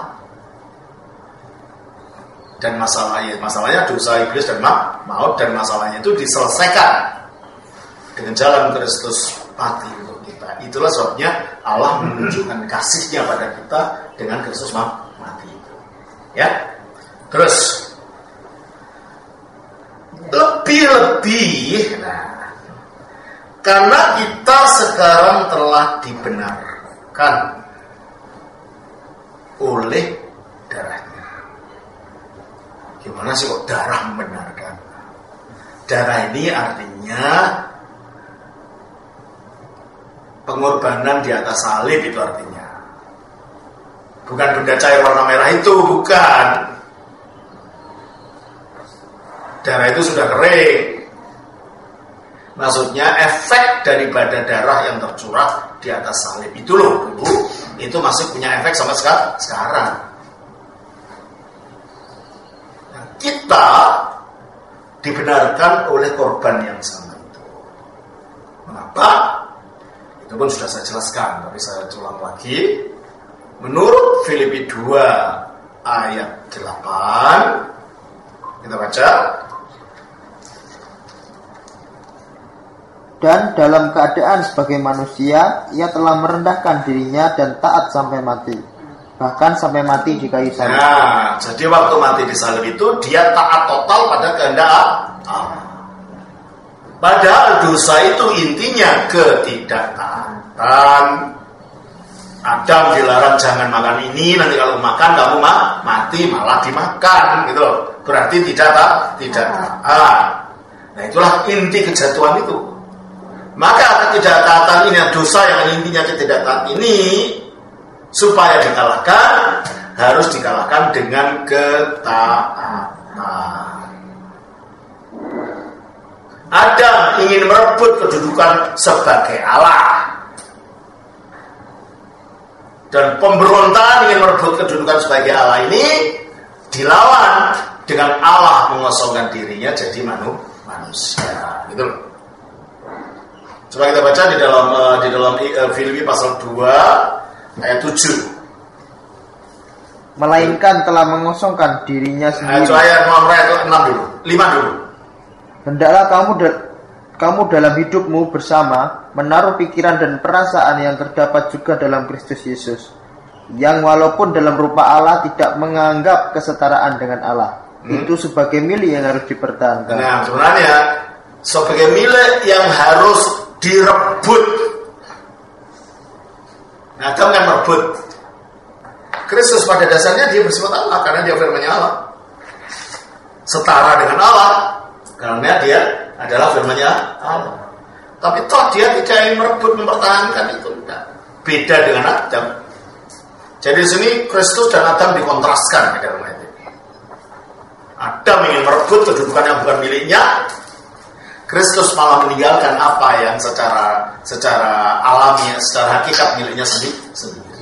Dan masalahnya dosa iblis dan maut, dan masalahnya itu diselesaikan dengan jalan Kristus mati untuk kita. Itulah sebabnya Allah menunjukkan kasihnya pada kita dengan Kristus mati itu. Ya. Terus lebih-lebih, karena kita sekarang telah dibenarkan oleh darahnya. Gimana sih kok darah membenarkan? Darah ini artinya pengorbanan di atas salib, itu artinya. Bukan benda cair warna merah itu, bukan. Darah itu sudah kering. Maksudnya efek daripada darah yang tercurah di atas salib itu loh dulu, itu masih punya efek sampai sekarang. Nah, kita dibenarkan oleh korban yang sama itu. Mengapa? Itu pun sudah saya jelaskan, tapi saya ulang lagi. Menurut Filipi 2 ayat 8, kita baca. Dan dalam keadaan sebagai manusia, ia telah merendahkan dirinya dan taat sampai mati, bahkan sampai mati di kayu salib. Nah, jadi waktu mati di salib itu dia taat total pada kehendak Allah. Padahal dosa itu intinya ketidaktaatan. Adam dilarang jangan makan ini, nanti kalau makan kamu mati, malah dimakan, gitu loh. Berarti tidak taat. Nah, itulah inti kejatuhan itu. Maka ketidaktaatan ini, dosa yang intinya ketidaktaatan ini, supaya dikalahkan, harus dikalahkan dengan ketaatan. Adam ingin merebut kedudukan sebagai Allah, dan pemberontakan ingin merebut kedudukan sebagai Allah ini dilawan dengan Allah mengosongkan dirinya jadi manusia, gitu loh. Coba kita baca di dalam Filipi pasal 2 ayat 7. Melainkan telah mengosongkan dirinya sendiri. Ayat 6 dulu, 5 dulu. Hendaklah kamu dalam hidupmu bersama menaruh pikiran dan perasaan yang terdapat juga dalam Kristus Yesus, yang walaupun dalam rupa Allah tidak menganggap kesetaraan dengan Allah itu sebagai milik yang harus dipertahankan. Nah, sebenarnya sebagai milik yang harus direbut. Nah, Adam kan merebut. Kristus pada dasarnya dia bersifat Allah karena dia firman-Nya Allah, setara dengan Allah karena dia adalah firman-Nya Allah. Tapi toh dia tidak ingin merebut, mempertahankan itu. Enggak. Beda dengan Adam. Jadi di sini Kristus dan Adam dikontraskan di dalam ayat ini. Adam ingin merebut kedudukan yang bukan miliknya. Kristus malah meninggalkan apa yang secara alami, secara hakikat miliknya sendiri.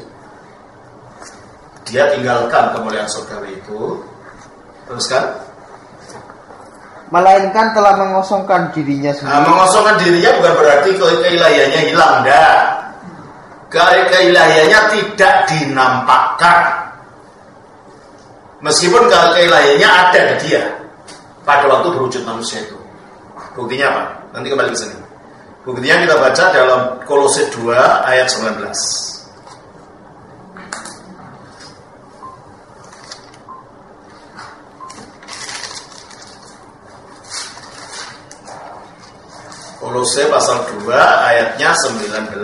Dia tinggalkan kemuliaan surgawi itu. Teruskan. Melainkan telah mengosongkan dirinya sendiri. Nah, mengosongkan dirinya bukan berarti keilahiannya hilang, enggak. Keilahiannya tidak dinampakkan. Meskipun keilahiannya ada di dia pada waktu berwujud manusia itu. Buktinya apa? Nanti kembali ke sini. Buktinya kita baca dalam Kolose 2 ayat 19. Kolose pasal 2 ayatnya 19.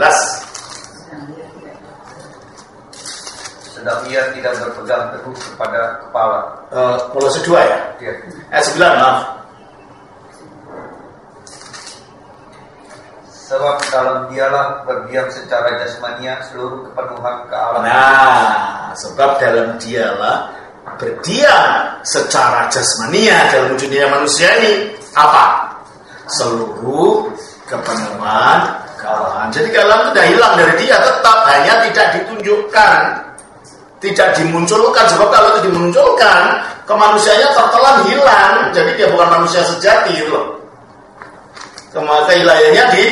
Sedang ia tidak berpegang teguh kepada kepala. Kolose 2 ya? Iya. Ayat 9, maaf. Sebab dalam dialah berdiam secara jasmania seluruh kepenuhan kealahan. Nah, sebab dalam dialah berdiam secara jasmania dalam wujud dia manusia ini apa? Seluruh kepenuhan kealahan. Jadi kealahan itu tidak hilang dari dia, tetap hanya tidak ditunjukkan, tidak dimunculkan. Sebab kalau itu dimunculkan, kemanusiaannya tertelan hilang. Jadi dia bukan manusia sejati gitu loh. Keilahiannya di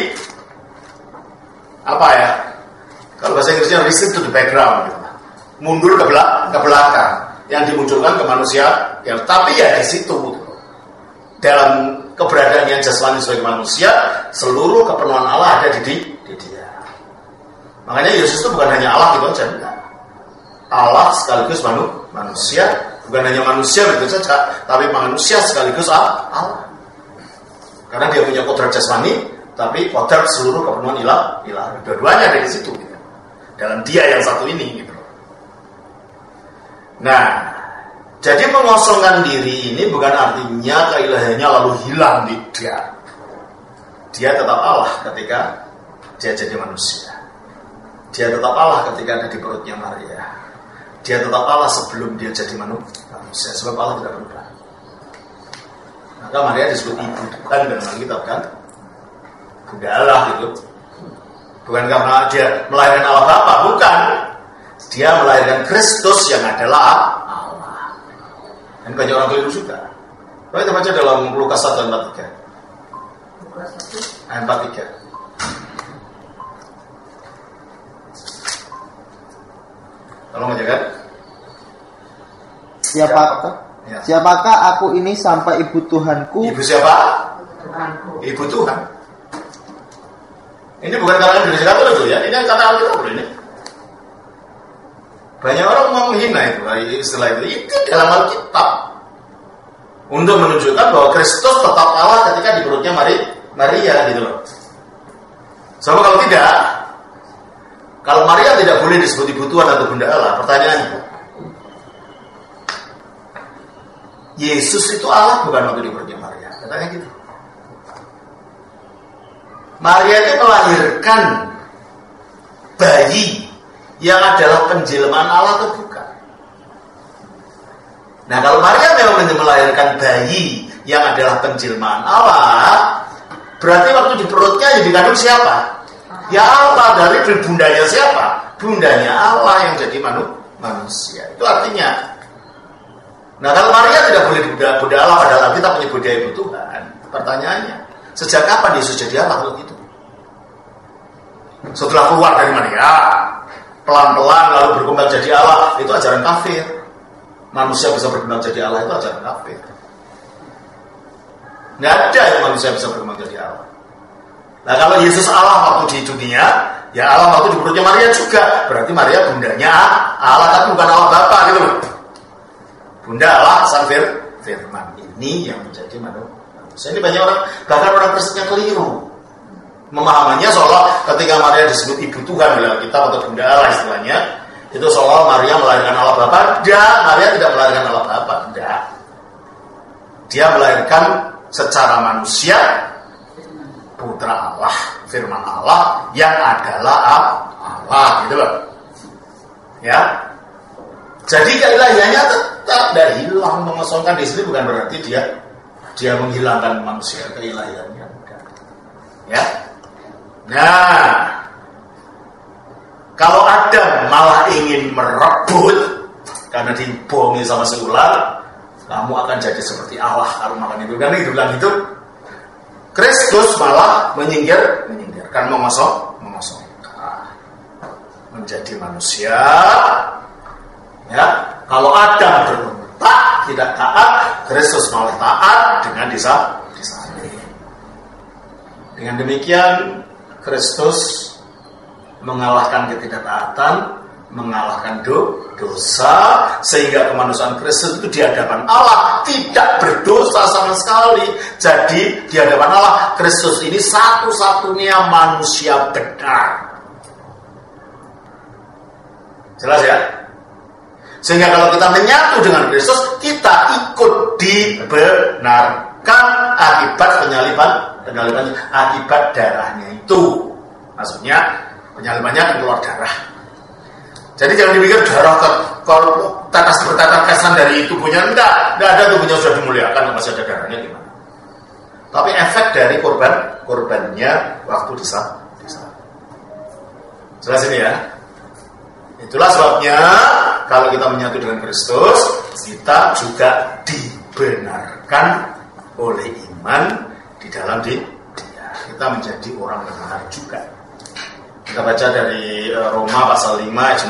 apa ya? Kalau bahasa Inggrisnya recede to the background gitu. Mundur ke belakang. Yang dimunculkan ke manusia, ya, tapi ya di situ gitu. Dalam keberadaan yang jasmani sebagai manusia, seluruh kepenuhan Allah ada di dia. Makanya Yesus itu bukan hanya Allah gitu aja, enggak. Allah sekaligus manusia, bukan hanya manusia gitu saja, tapi manusia sekaligus Allah. Karena dia punya kodrat jasmani, tapi kodrat seluruh kepenuhan ilah. Dua-duanya ada di situ gitu. Dalam dia yang satu ini gitu. Nah, jadi mengosongkan diri ini bukan artinya keilahiannya lalu hilang, tidak. Dia tetap Allah ketika dia jadi manusia. Dia tetap Allah ketika ada di perutnya Maria. Dia tetap Allah sebelum dia jadi manusia. Sebab Allah tidak berubah. Maka Maria disebut ibu Tuhan dalam Alkitab kan? Bunda Allah itu. Bukan karena dia melahirkan Allah Bapa, bukan. Dia melahirkan Kristus yang adalah Allah. Dan banyak orang keliru juga. Kalau kita baca dalam Lukas 1 ayat 43. Ayat 43. Tolong aja kan? Siapakah aku ini sampai ibu Tuhanku? Ibu siapa? Tuhanku. Ibu Tuhan. Ini bukan kalangan Gereja Katolik itu ya. Ini kata Alkitab ini. Banyak orang menghina itu istilah itu. Itu dalam Alkitab untuk menunjukkan bahwa Kristus tetap Allah ketika di perutnya Maria gitu loh. Sama kalau tidak, kalau Maria tidak boleh disebut ibu Tuhan atau Bunda Allah, pertanyaannya, Yesus itu Allah bukan waktu di perutnya Maria? Katanya gitu. Maria itu melahirkan bayi yang adalah penjelmaan Allah atau bukan? Nah, kalau Maria memang melahirkan bayi yang adalah penjelmaan Allah, berarti waktu di perutnya yang dikandung siapa? Ya Allah. Dari bundanya siapa? Bundanya Allah yang jadi manusia. Itu artinya. Nah, kalau Maria tidak boleh bunda Allah, padahal kita menyebut dia ibu Tuhan. Pertanyaannya, sejak kapan Yesus jadi Allah kalau gitu? Setelah keluar dari Maria, pelan-pelan lalu berkembang jadi Allah, itu ajaran kafir. Manusia bisa berkembang jadi Allah itu ajaran kafir. Nggak ada yang manusia bisa berkembang jadi Allah. Nah, kalau Yesus Allah waktu di dunia, ya Allah waktu di perutnya Maria juga. Berarti Maria bundanya Allah, tapi bukan Allah Bapa gitu loh. Bunda Allah Sang Firman ini yang menjadi manusia. Ini banyak orang, bahkan orang Kristen yang keliru memahamannya seolah ketika Maria disebut ibu Tuhan dalam kitab atau Bunda Allah istilahnya, itu seolah Maria melahirkan Allah Bapa. Tidak, Maria tidak melahirkan Allah Bapa. Tidak. Dia melahirkan secara manusia Putra Allah, Firman Allah yang adalah Allah gitu loh. Ya. Jadi keilahiannya tetap tidak hilang. Mengosongkan di sini bukan berarti dia menghilangkan manusia keilahiannya. Ya. Nah, kalau Adam malah ingin merebut karena dibohongi sama si ular, kamu akan jadi seperti Allah kalau makan itu. Kan itu bilang itu. Kristus malah menyingkirkan, mengosongkan menjadi manusia. Ya, kalau Adam berbentak tidak taat, Kristus malah taat dengan disalib. Dengan demikian Kristus mengalahkan ketidaktaatan, mengalahkan dosa, sehingga kemanusiaan Kristus itu di hadapan Allah tidak berdosa sama sekali. Jadi di hadapan Allah Kristus ini satu-satunya manusia benar. Jelas ya? Sehingga kalau kita menyatu dengan Kristus, kita ikut dibenarkan akibat penyalibannya, akibat darahnya itu. Maksudnya penyalibannya akan keluar darah. Jadi jangan dipikir darah kalau bertetesan dari tubuhnya, enggak ada, tubuhnya sudah dimuliakan, masih ada darahnya gimana. Tapi efek dari korbannya waktu disab. Jelas ini ya. Itulah sebabnya kalau kita menyatu dengan Kristus, kita juga dibenarkan oleh iman di dalam dia. Kita menjadi orang benar juga. Kita baca dari Roma pasal 5 ayat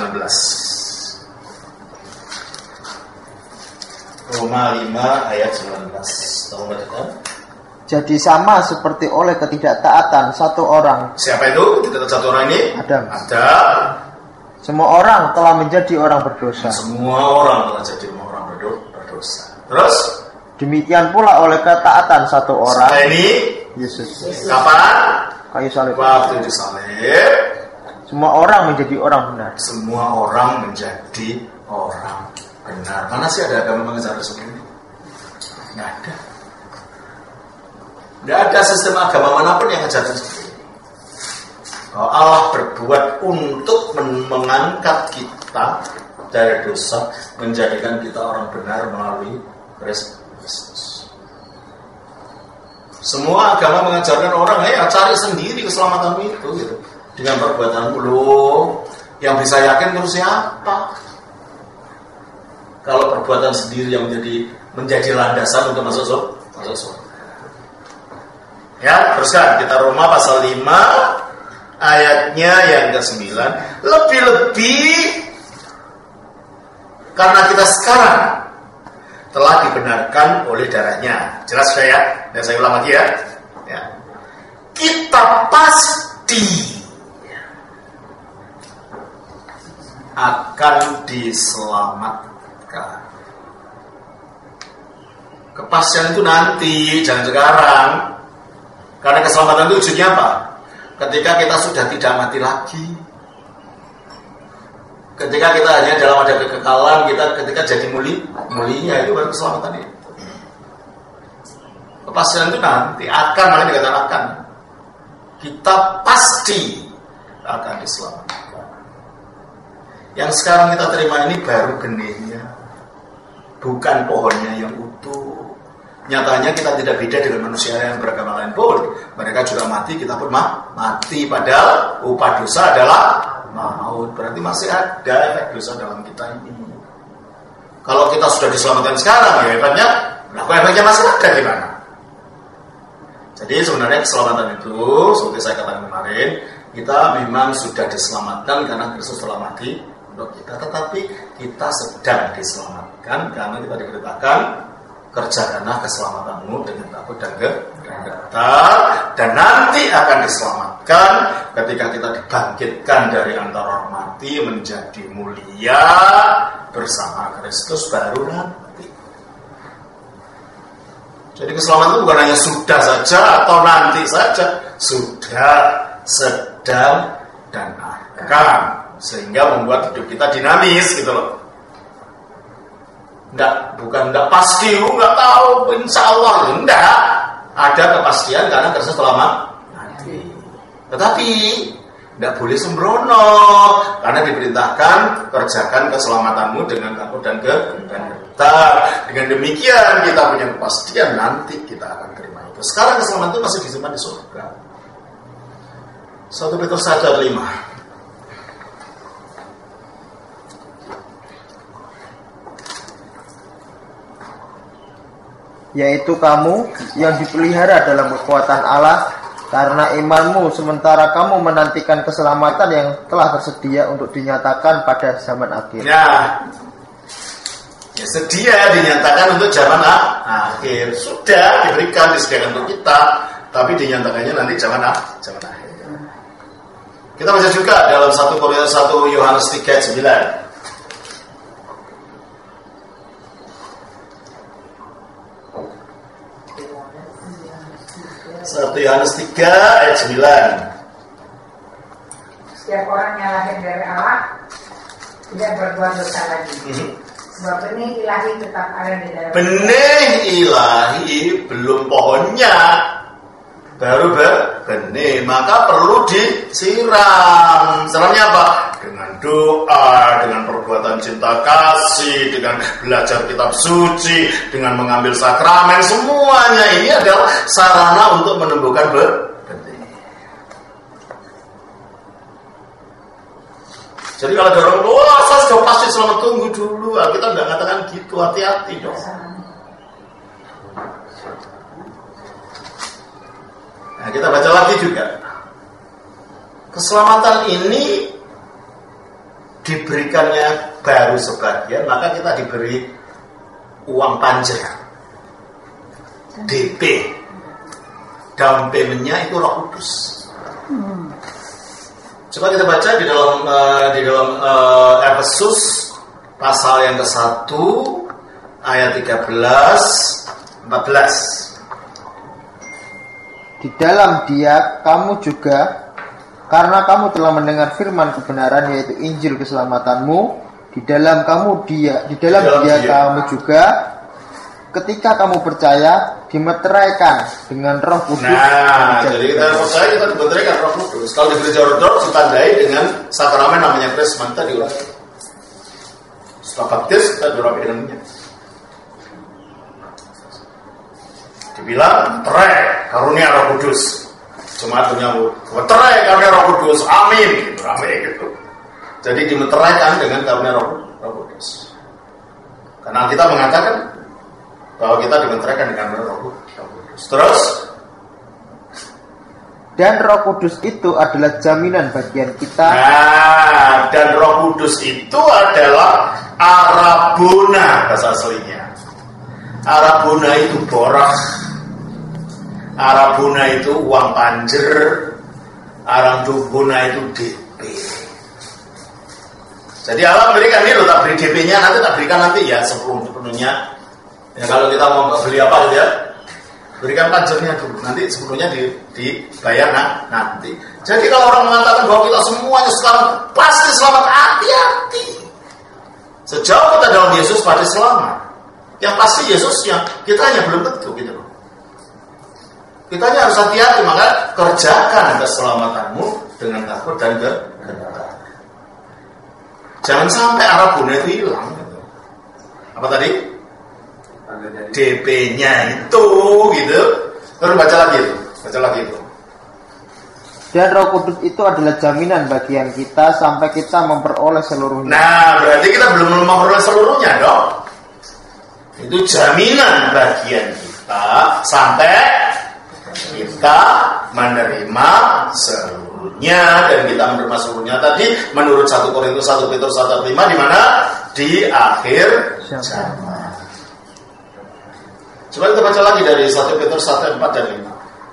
19. Roma 5 ayat 19. Tolong bacakan. Jadi sama seperti oleh ketidaktaatan satu orang. Siapa itu? Ketidaktaatan satu orang ini? Adam. Semua orang telah menjadi orang berdosa. Semua orang telah jadi orang berdosa. Terus? Demikian pula oleh ketaatan satu orang. Ini Yesus. Kapan? Kayu salib. Waktu disalib. Semua orang menjadi orang benar. Semua orang menjadi orang benar. Mana sih ada agama mengajar seperti ini? Nggak ada. Nggak ada sistem agama manapun yang mengajarkan seperti ini. Kalau Allah berbuat untuk mengangkat kita dari dosa, menjadikan kita orang benar melalui Kristus. Semua agama mengajarkan orang, cari sendiri keselamatanmu itu, gitu. Dengan perbuatanmu lo, yang bisa yakin terus siapa? Kalau perbuatan sendiri yang menjadi landasan untuk masuk surga. Ya, teruskan kita Roma pasal 5 ayatnya yang ke-9. Lebih-lebih karena kita sekarang telah dibenarkan oleh darahnya. Jelas saya? Dan saya ulang lagi ya. Kita pasti akan diselamatkan. Kepastian itu nanti, jangan sekarang. Karena keselamatan itu ujungnya apa? Ketika kita sudah tidak mati lagi. Ketika kita hanya dalam ada kekekalan, ketika jadi mulia, itu baru keselamatan itu. Kepastian itu nanti akan, malah dikatakan akan. Kita pasti akan diselamatkan. Yang sekarang kita terima ini baru benihnya, bukan pohonnya yang utuh. Nyatanya kita tidak beda dengan manusia yang beragama lain pun. Mereka juga mati, kita pun mati. Padahal upah dosa adalah maut. Berarti masih ada efek dosa dalam kita ini. Kalau kita sudah diselamatkan sekarang, ya efeknya masih ada di mana? Jadi sebenarnya keselamatan itu, seperti saya katakan kemarin, kita memang sudah diselamatkan karena Kristus telah mati untuk kita. Tetapi kita sedang diselamatkan karena kita diberitakan, kerjakanlah keselamatanmu dengan takut dan gentar, dan nanti akan diselamatkan ketika kita dibangkitkan dari antara orang mati menjadi mulia bersama Kristus baru nanti. Jadi keselamatan itu bukan hanya sudah saja atau nanti saja, sudah, sedang, dan akan, sehingga membuat hidup kita dinamis gitu loh. Bukan pasti, nggak tahu, insya Allah, enggak. Ada kepastian karena Kristus telah mati. Tetapi tidak boleh sembrono, karena diperintahkan kerjakan keselamatanmu dengan takut dan gentar. Dengan demikian kita punya kepastian nanti kita akan terima itu. Sekarang keselamatan itu masih disimpan di surga. 1 Petrus 1 ayat 5. Yaitu kamu yang dipelihara dalam kekuatan Allah karena imanmu, sementara kamu menantikan keselamatan yang telah tersedia untuk dinyatakan pada zaman akhir. Ya sedia dinyatakan untuk zaman akhir. Sudah diberikan, disediakan untuk kita. tapi dinyatakannya nanti zaman akhir. Kita baca juga dalam 1 Yohanes 3:9. 1 Yohanes 3:9. Setiap orang yang lahir dari Allah tidak berbuat dosa lagi. Sebab benih ilahi tetap ada di dalam. Benih ilahi belum pohonnya, baru benih, maka perlu disiram. Siramnya apa? Dengan doa, dengan perbuatan cinta kasih, dengan belajar kitab suci, dengan mengambil sakramen. Semuanya ini adalah sarana untuk menumbuhkan benih. Jadi kalau ada orang, saya sudah pasti selamat, tunggu dulu. Kita nggak katakan gitu, hati-hati dong. Nah, kita baca lagi juga. Keselamatan ini diberikannya baru sebagian, maka kita diberi uang panjer, DP, down payment-nya itu Roh Kudus. Coba kita baca di dalam Efesus pasal yang ke-1 ayat 13-14. Di dalam Dia kamu juga, karena kamu telah mendengar firman kebenaran, yaitu Injil keselamatanmu, di dalam dia kamu juga, ketika kamu percaya, dimeteraikan dengan Roh Kudus. Nah, jadi kita percaya, kita dimeteraikan Roh Kudus. Kalau diberi Roh ditandai dengan sakramen namanya Krisma tadi. Setelah baptis kita dirapi dengan minyak. Dibilang meterai karunia Roh Kudus. Cuma menyambut meterai karunia Roh Kudus. Amin. Gitu, amin gitu. Jadi dimeteraikan dengan karunia Roh Kudus. Karena kita mengatakan bahwa kita dimeteraikan dengan Roh Kudus. Terus, dan Roh Kudus itu adalah jaminan bagian kita. Nah, dan Roh Kudus itu adalah arabona bahasa aslinya. Arabona itu borak. Arabona itu uang panjer. Arabona itu DP. Jadi Allah berikan ini loh, tak beri DP-nya, tak berikan nanti ya sepenuhnya. Ya, kalau kita mau beli apa gitu ya, berikan panjernya dulu, nanti sepenuhnya dibayar nanti. Jadi kalau orang mengatakan bahwa kita semuanya sekarang pasti selamat, hati-hati. Sejauh kita dalam Yesus pasti selamat. Yang pasti Yesusnya, kita hanya belum tentu gitu loh. Kita hanya harus hati-hati, maka kerjakan keselamatanmu dengan takut dan kerendahan. Jangan sampai arabuna itu hilang gitu. Apa tadi? DP-nya itu gitu. Terus baca lagi itu. Dan Roh Kudus itu adalah jaminan bagian kita sampai kita memperoleh seluruhnya. Nah, berarti kita belum memperoleh seluruhnya dong. Itu jaminan bagian kita sampai kita menerima seluruhnya, dan kita menerima seluruhnya tadi menurut 1 Korintus 1 Petrus 1:5 di mana di akhir zaman. Coba kita baca lagi dari 1 Petrus 1:4 dan 5.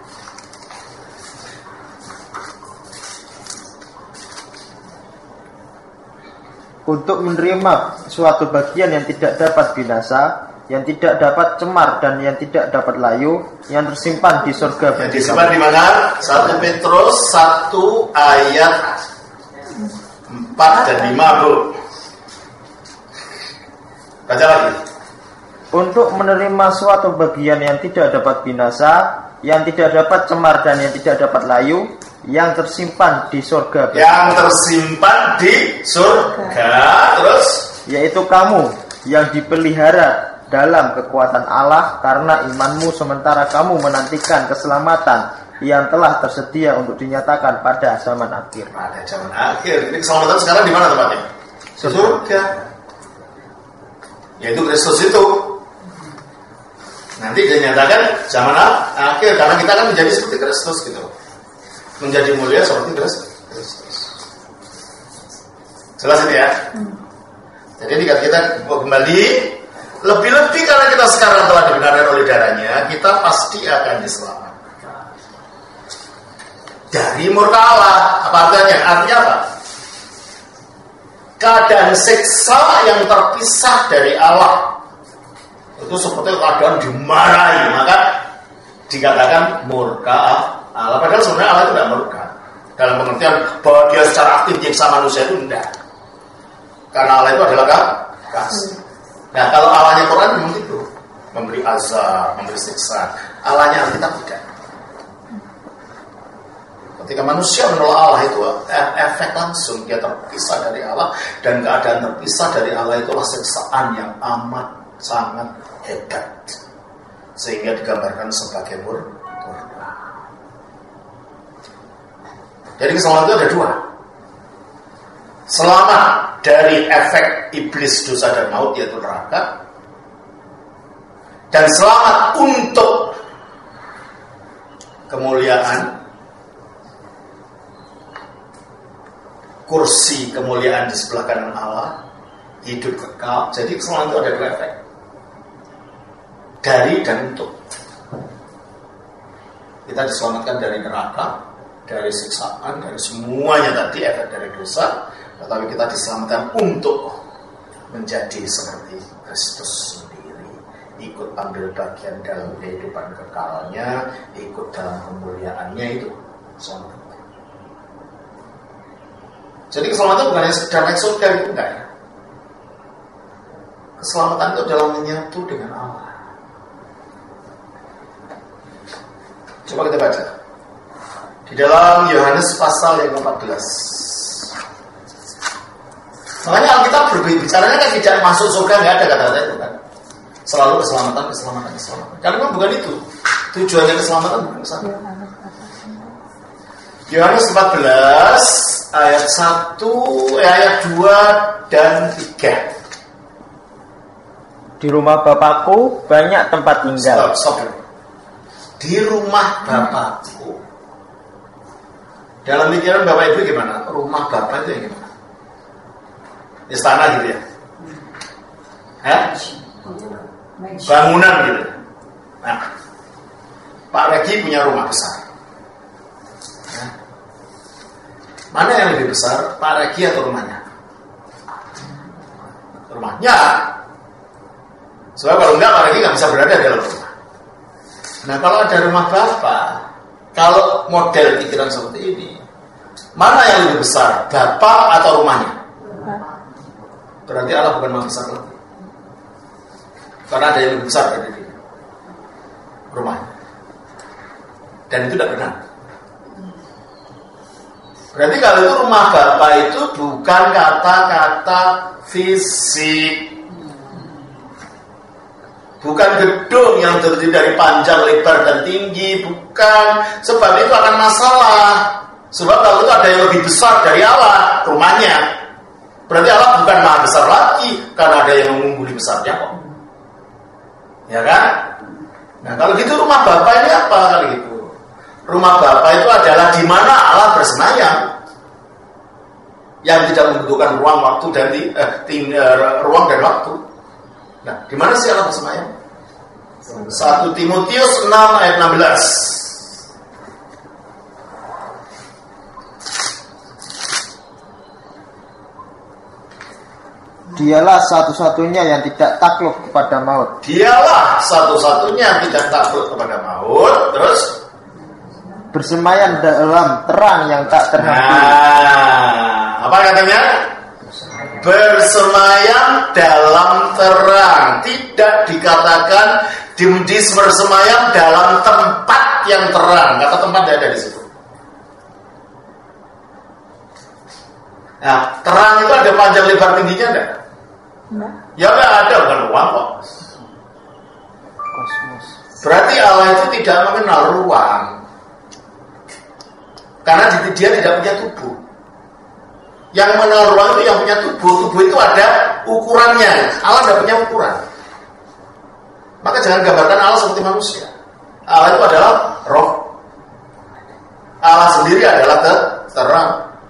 Untuk menerima suatu bagian yang tidak dapat binasa, yang tidak dapat cemar, dan yang tidak dapat layu, yang tersimpan di surga. Yang disimpan di mana? 1 Petrus 1 ayat 4 dan 5, Bu. Baca lagi. Untuk menerima suatu bagian yang tidak dapat binasa, yang tidak dapat cemar, dan yang tidak dapat layu, yang tersimpan di surga. Yang tersimpan di surga. Terus, yaitu kamu yang dipelihara dalam kekuatan Allah karena imanmu, sementara kamu menantikan keselamatan yang telah tersedia untuk dinyatakan pada zaman akhir. Pada zaman akhir. Ini keselamatan sekarang di mana tempatnya? Surga. Yaitu Kristus itu. Nanti dinyatakan zaman akhir, karena kita akan menjadi seperti Kristus gitu. Menjadi mulia seperti Kristus. Jelas ini ya? Jadi kita kembali, lebih-lebih karena kita sekarang telah dibenarkan oleh darahnya, kita pasti akan diselamatkan. dari murka Allah. Apa artinya? Artinya apa? Keadaan siksa yang terpisah dari Allah itu seperti keadaan dimarahi, maka dikatakan murka Allah. Padahal sebenarnya Allah itu tidak murka dalam pengertian bahwa dia secara aktif nyiksa manusia itu tidak, karena Allah itu adalah kasih. Nah, kalau Allahnya Quran memang itu memberi azab, memberi siksa. Allahnya Alkitab tidak. Ketika manusia menolak Allah itu efek langsung dia terpisah dari Allah, dan keadaan terpisah dari Allah itulah siksaan yang amat sangat hebat, sehingga digambarkan sebagai murka. Jadi keselamatan itu ada dua: selamat dari efek iblis, dosa dan maut yaitu neraka, dan selamat untuk kemuliaan, kursi kemuliaan di sebelah kanan Allah, hidup kekal. Jadi keselamatan itu ada dua efek, dari dan untuk. Kita diselamatkan dari neraka, dari siksaan, dari semuanya tadi efek dari dosa, tetapi kita diselamatkan untuk menjadi seperti Kristus sendiri, ikut ambil bagian dalam kehidupan kekalnya, ikut dalam kemuliaannya. Itu keselamatan. Jadi keselamatan bukan hanya sekedar naik surga, itu enggak ya. Keselamatan itu adalah menyatu dengan Allah. Coba kita baca di dalam Yohanes pasal yang ke-14. Makanya Alkitab berbicaranya kan tidak masuk surga, nggak ada kata-kata itu kan. Selalu keselamatan. Karena memang bukan itu tujuannya keselamatan, bukan kesana. Yohanes 14 ayat 1, ayat 2 dan 3. Di rumah Bapakku banyak tempat tinggal. Stop. Di rumah Bapakku. Dalam pikiran Bapak Ibu gimana? Rumah Bapak itu yang gimana? Istana gitu ya? Bangunan gitu. Nah, Pak Regi punya rumah besar. Mana yang lebih besar, Pak Regi atau rumahnya? Rumahnya. Soalnya kalau enggak, Pak Regi nggak bisa berada dalam rumah. Nah, kalau ada rumah Bapak, kalau model pikiran seperti ini, mana yang lebih besar, Bapak atau rumahnya? Berarti Allah bukan maha besar lagi. Karena ada yang lebih besar dari dia, rumahnya. Dan itu tidak benar. Berarti kalau itu rumah Bapak itu bukan kata-kata fisik, bukan gedung yang terdiri dari panjang, lebar, dan tinggi, bukan. Sebab itu akan masalah. Sebab kalau itu ada yang lebih besar dari Allah, rumahnya, berarti Allah bukan maha besar lagi, karena ada yang mengungguli besarnya kok. Ya kan? Nah, kalau gitu rumah Bapak ini apa kali gitu? Rumah Bapak itu adalah di mana Allah bersemayam, yang tidak membutuhkan ruang waktu dan ruang dan waktu. Nah, di mana sih Allah bersemayam? 1 Timotius 6 ayat 16. Dialah satu-satunya yang tidak takluk kepada maut. Dialah satu-satunya yang tidak takluk kepada maut. Terus bersemayam dalam terang yang tak terhenti. Nah, apa katanya? Bersemayam dalam terang. Tidak dikatakan bersemayam dalam tempat yang terang. Kata tempat tidak ada di situ. Nah, terang itu ada panjang lebar tingginya enggak? Enggak. Ya enggak ada, bukan ruang kok. Kosmos. Berarti Allah itu tidak mengenal ruang. Karena dia tidak punya tubuh. Yang mengenal ruang itu yang punya tubuh. Tubuh itu ada ukurannya. Allah tidak punya ukuran. Maka jangan gambarkan Allah seperti manusia. Allah itu adalah roh. Allah sendiri adalah terang.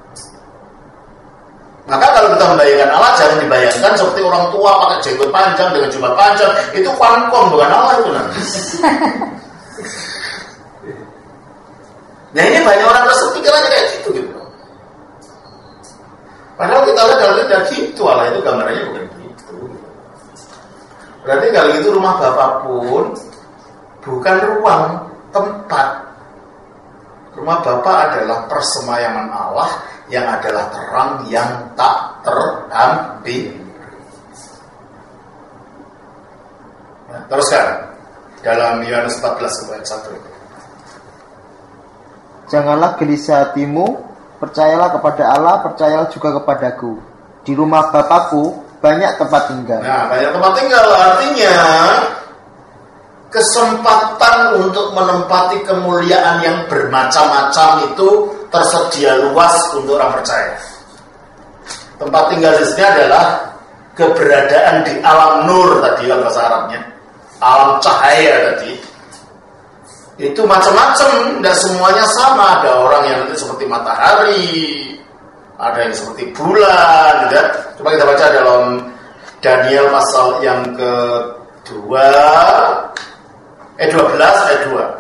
Maka kalau kita membayangkan Allah, jangan dibayangkan seperti orang tua pakai jenggot panjang dengan jubah panjang. Itu kuangkong, bukan Allah itu nanti. Nah ini banyak orang Kristen pikirannya kayak gitu gitu. Padahal kita lihat kalau tidak gitu, Allah itu gambarannya bukan gitu. Berarti kalau gitu rumah Bapak pun bukan ruang tempat. Rumah Bapak adalah persemayaman Allah yang adalah terang yang tak terhampiri. Nah, teruskan dalam Yohanes 14 ayat 1 itu. Janganlah gelisah hatimu, percayalah kepada Allah, percayalah juga kepadaku. Di rumah Bapakku banyak tempat tinggal. Nah, banyak tempat tinggal artinya kesempatan untuk menempati kemuliaan yang bermacam-macam itu tersedia luas untuk orang percaya. Tempat tinggal di sini adalah keberadaan di alam nur tadi kan bahasa Arabnya, alam cahaya tadi. Itu macam-macam, tidak semuanya sama. Ada orang yang nanti seperti matahari, ada yang seperti bulan, gitu. Coba kita baca dalam Daniel pasal yang kedua, 12 ayat 2.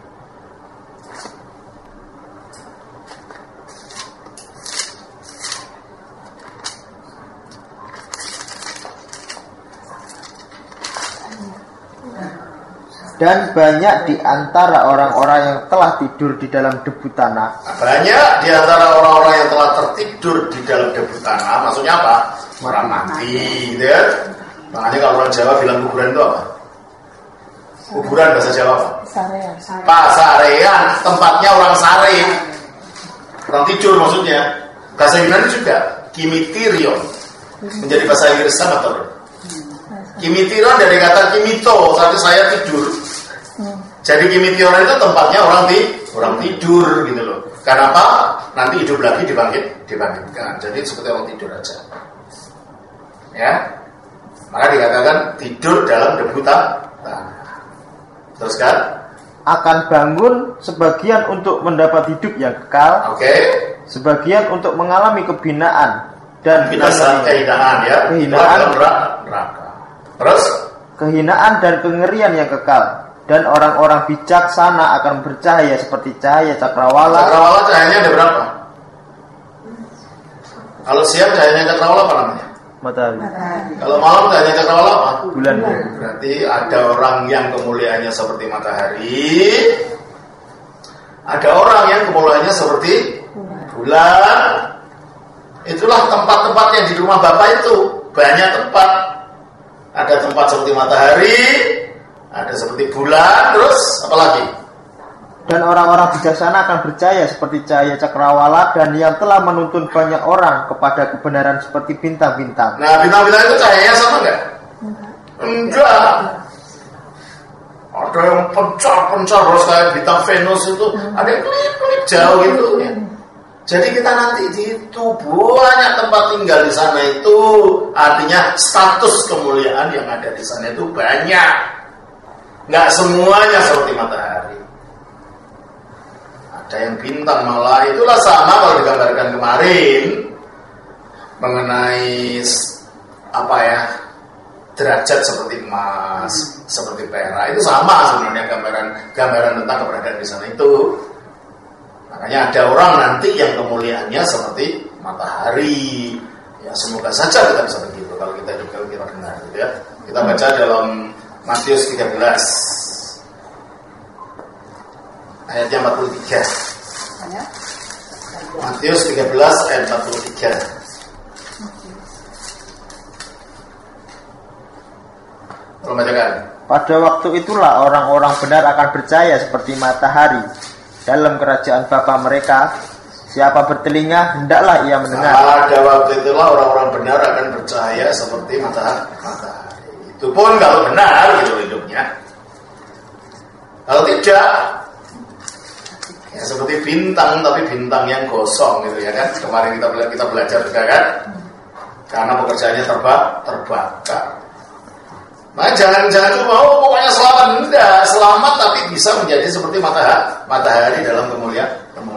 Dan banyak di antara orang-orang yang telah tidur di dalam debu tanah. Banyak di antara orang-orang yang telah tertidur di dalam debu tanah. Maksudnya apa? Orang mati, gitu ya. Makanya kalau orang Jawa bilang kuburan itu apa? Kuburan bahasa Jawa apa? Sarean. Pasarean, tempatnya orang sare. Orang tidur maksudnya. Bahasa Yunani juga kimitirion. Menjadi bahasa Inggris sama atau kimitiron dari kata kimito, tapi saya tidur. Jadi kimitiron itu tempatnya orang tidur gitu loh. Kenapa? Nanti hidup lagi dibangkitkan. Jadi seperti orang tidur aja. Ya. Maka dikatakan tidur dalam debu tanah. Terus kan? Akan bangun sebagian untuk mendapat hidup yang kekal. Oke. Sebagian untuk mengalami kebinaan dan kehinaan ya. Kehinaan neraka. Terus kehinaan dan kengerian yang kekal. Dan orang-orang bijaksana akan bercahaya seperti cahaya cakrawala. Cakrawala cahayanya ada berapa? Kalau siang cahayanya cakrawala apa namanya? Matahari. Kalau malam cahayanya cakrawala apa? Bulan. Berarti ada orang yang kemuliaannya seperti matahari. Ada orang yang kemuliaannya seperti bulan. Itulah tempat-tempat yang di rumah Bapak itu. Banyak tempat. Ada tempat seperti matahari, ada seperti bulan, terus apa lagi? Dan orang-orang bijaksana akan bercahaya seperti cahaya cakrawala, dan yang telah menuntun banyak orang kepada kebenaran seperti bintang-bintang. Nah, bintang-bintang itu cahayanya sama enggak? Enggak. Ada yang pencar-pencar terus kayak bintang Venus itu, ada yang kelip-kelip jauh gitu. Jadi kita nanti di itu banyak tempat tinggal di sana itu, artinya status kemuliaan yang ada di sana itu banyak. Nggak semuanya seperti matahari. Ada yang bintang malah, itulah sama kalau digambarkan kemarin mengenai apa ya, derajat seperti emas, seperti perak, itu sama sebenarnya gambaran tentang keberadaan di sana itu. Makanya ada orang nanti yang kemuliaannya seperti matahari. Ya semoga saja kita bisa begitu kalau kita dengar gitu ya. Kita baca dalam Matius 13 ayatnya 43. Matius 13 ayat 43. Tolong bacakan. Pada waktu itulah orang-orang benar akan bercahaya seperti matahari dalam kerajaan Bapa mereka. Siapa bertelinga, hendaklah ia mendengar. Pada waktu itulah orang-orang benar akan bercahaya seperti matahari. Itu pun kalau benar gitu hidupnya. Kalau tidak, ya seperti bintang, tapi bintang yang gosong gitu ya kan. Kemarin kita belajar juga kan. Karena pekerjaannya terbakar. Nah, jangan cuma pokoknya selamat, enggak, selamat tapi bisa menjadi seperti matahari dalam kemuliaan.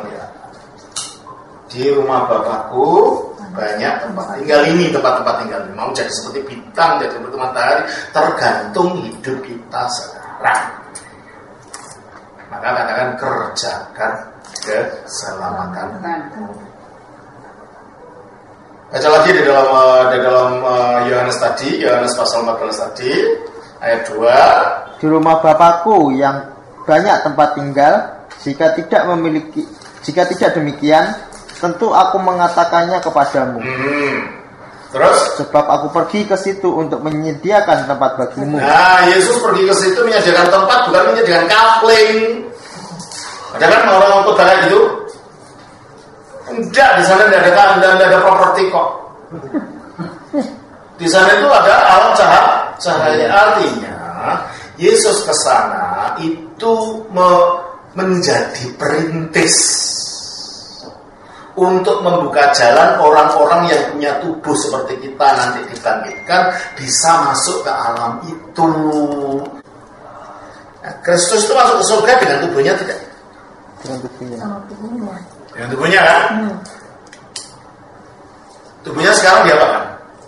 Di rumah Bapakku banyak tempat tinggal ini, tempat-tempat tinggal ini. Mau jadi seperti bintang, jadi seperti matahari, tergantung hidup kita sekarang. Maka katakan kerjakan keselamatan. Baca lagi di dalam Yohanes tadi, Yohanes pasal 14 tadi, ayat 2. Di rumah Bapakku yang banyak tempat tinggal, jika tidak demikian, tentu aku mengatakannya kepadamu. Terus? Sebab aku pergi ke situ untuk menyediakan tempat bagimu. Nah, Yesus pergi ke situ menyediakan tempat, bukan menyediakan kapling. Ada kan orang khotbah kayak gitu? Enggak, di sana tidak ada properti kok. Di sana itu ada alam cahaya. Artinya Yesus ke sana itu menjadi perintis untuk membuka jalan orang-orang yang punya tubuh seperti kita nanti dibangkitkan bisa masuk ke alam itu. Nah, Kristus itu masuk ke surga dengan tubuhnya tidak? Dengan tubuhnya. Dengan tubuhnya kan? Tubuhnya sekarang diapakan?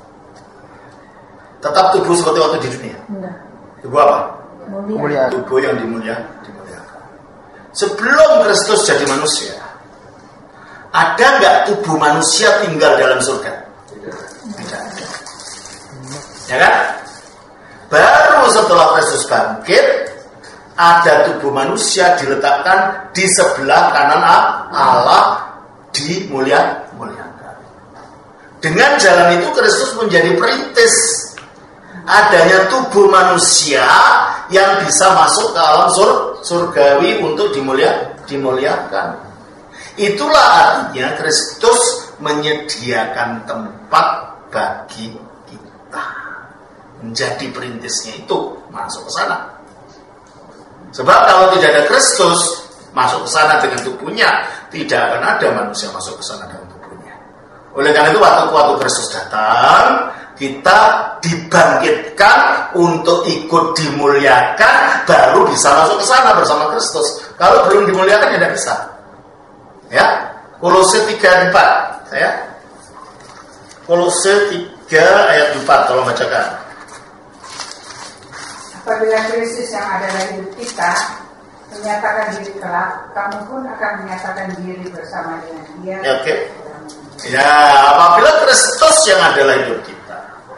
Tetap tubuh seperti waktu di dunia. Tubuh apa? Mulia. Tubuh yang dimuliakan. Sebelum Kristus jadi manusia, ada nggak tubuh manusia tinggal dalam surga? Tidak ada. Ya kan? Baru setelah Kristus bangkit, ada tubuh manusia diletakkan di sebelah kanan Allah, dimuliakan. Dengan jalan itu Kristus menjadi perintis adanya tubuh manusia yang bisa masuk ke alam surgawi untuk dimuliakan. Itulah artinya Kristus menyediakan tempat bagi kita. Menjadi perintisnya itu masuk ke sana. Sebab kalau tidak ada Kristus masuk ke sana dengan tubuhnya, tidak akan ada manusia masuk ke sana dengan tubuhnya. Oleh karena itu waktu Kristus datang, kita dibangkitkan untuk ikut dimuliakan, baru bisa masuk ke sana bersama Kristus. Kalau belum dimuliakan ya tidak bisa. Ya, Kolose 3 ayat 4. Ya. Kolose 3 ayat 4, tolong bacakan. Apabila Kristus yang ada dalam hidup kita menyatakan diri kelak, kamu pun akan menyatakan diri bersama dengan Dia. Ya, oke. Ya, apabila Kristus yang ada dalam hidup kita.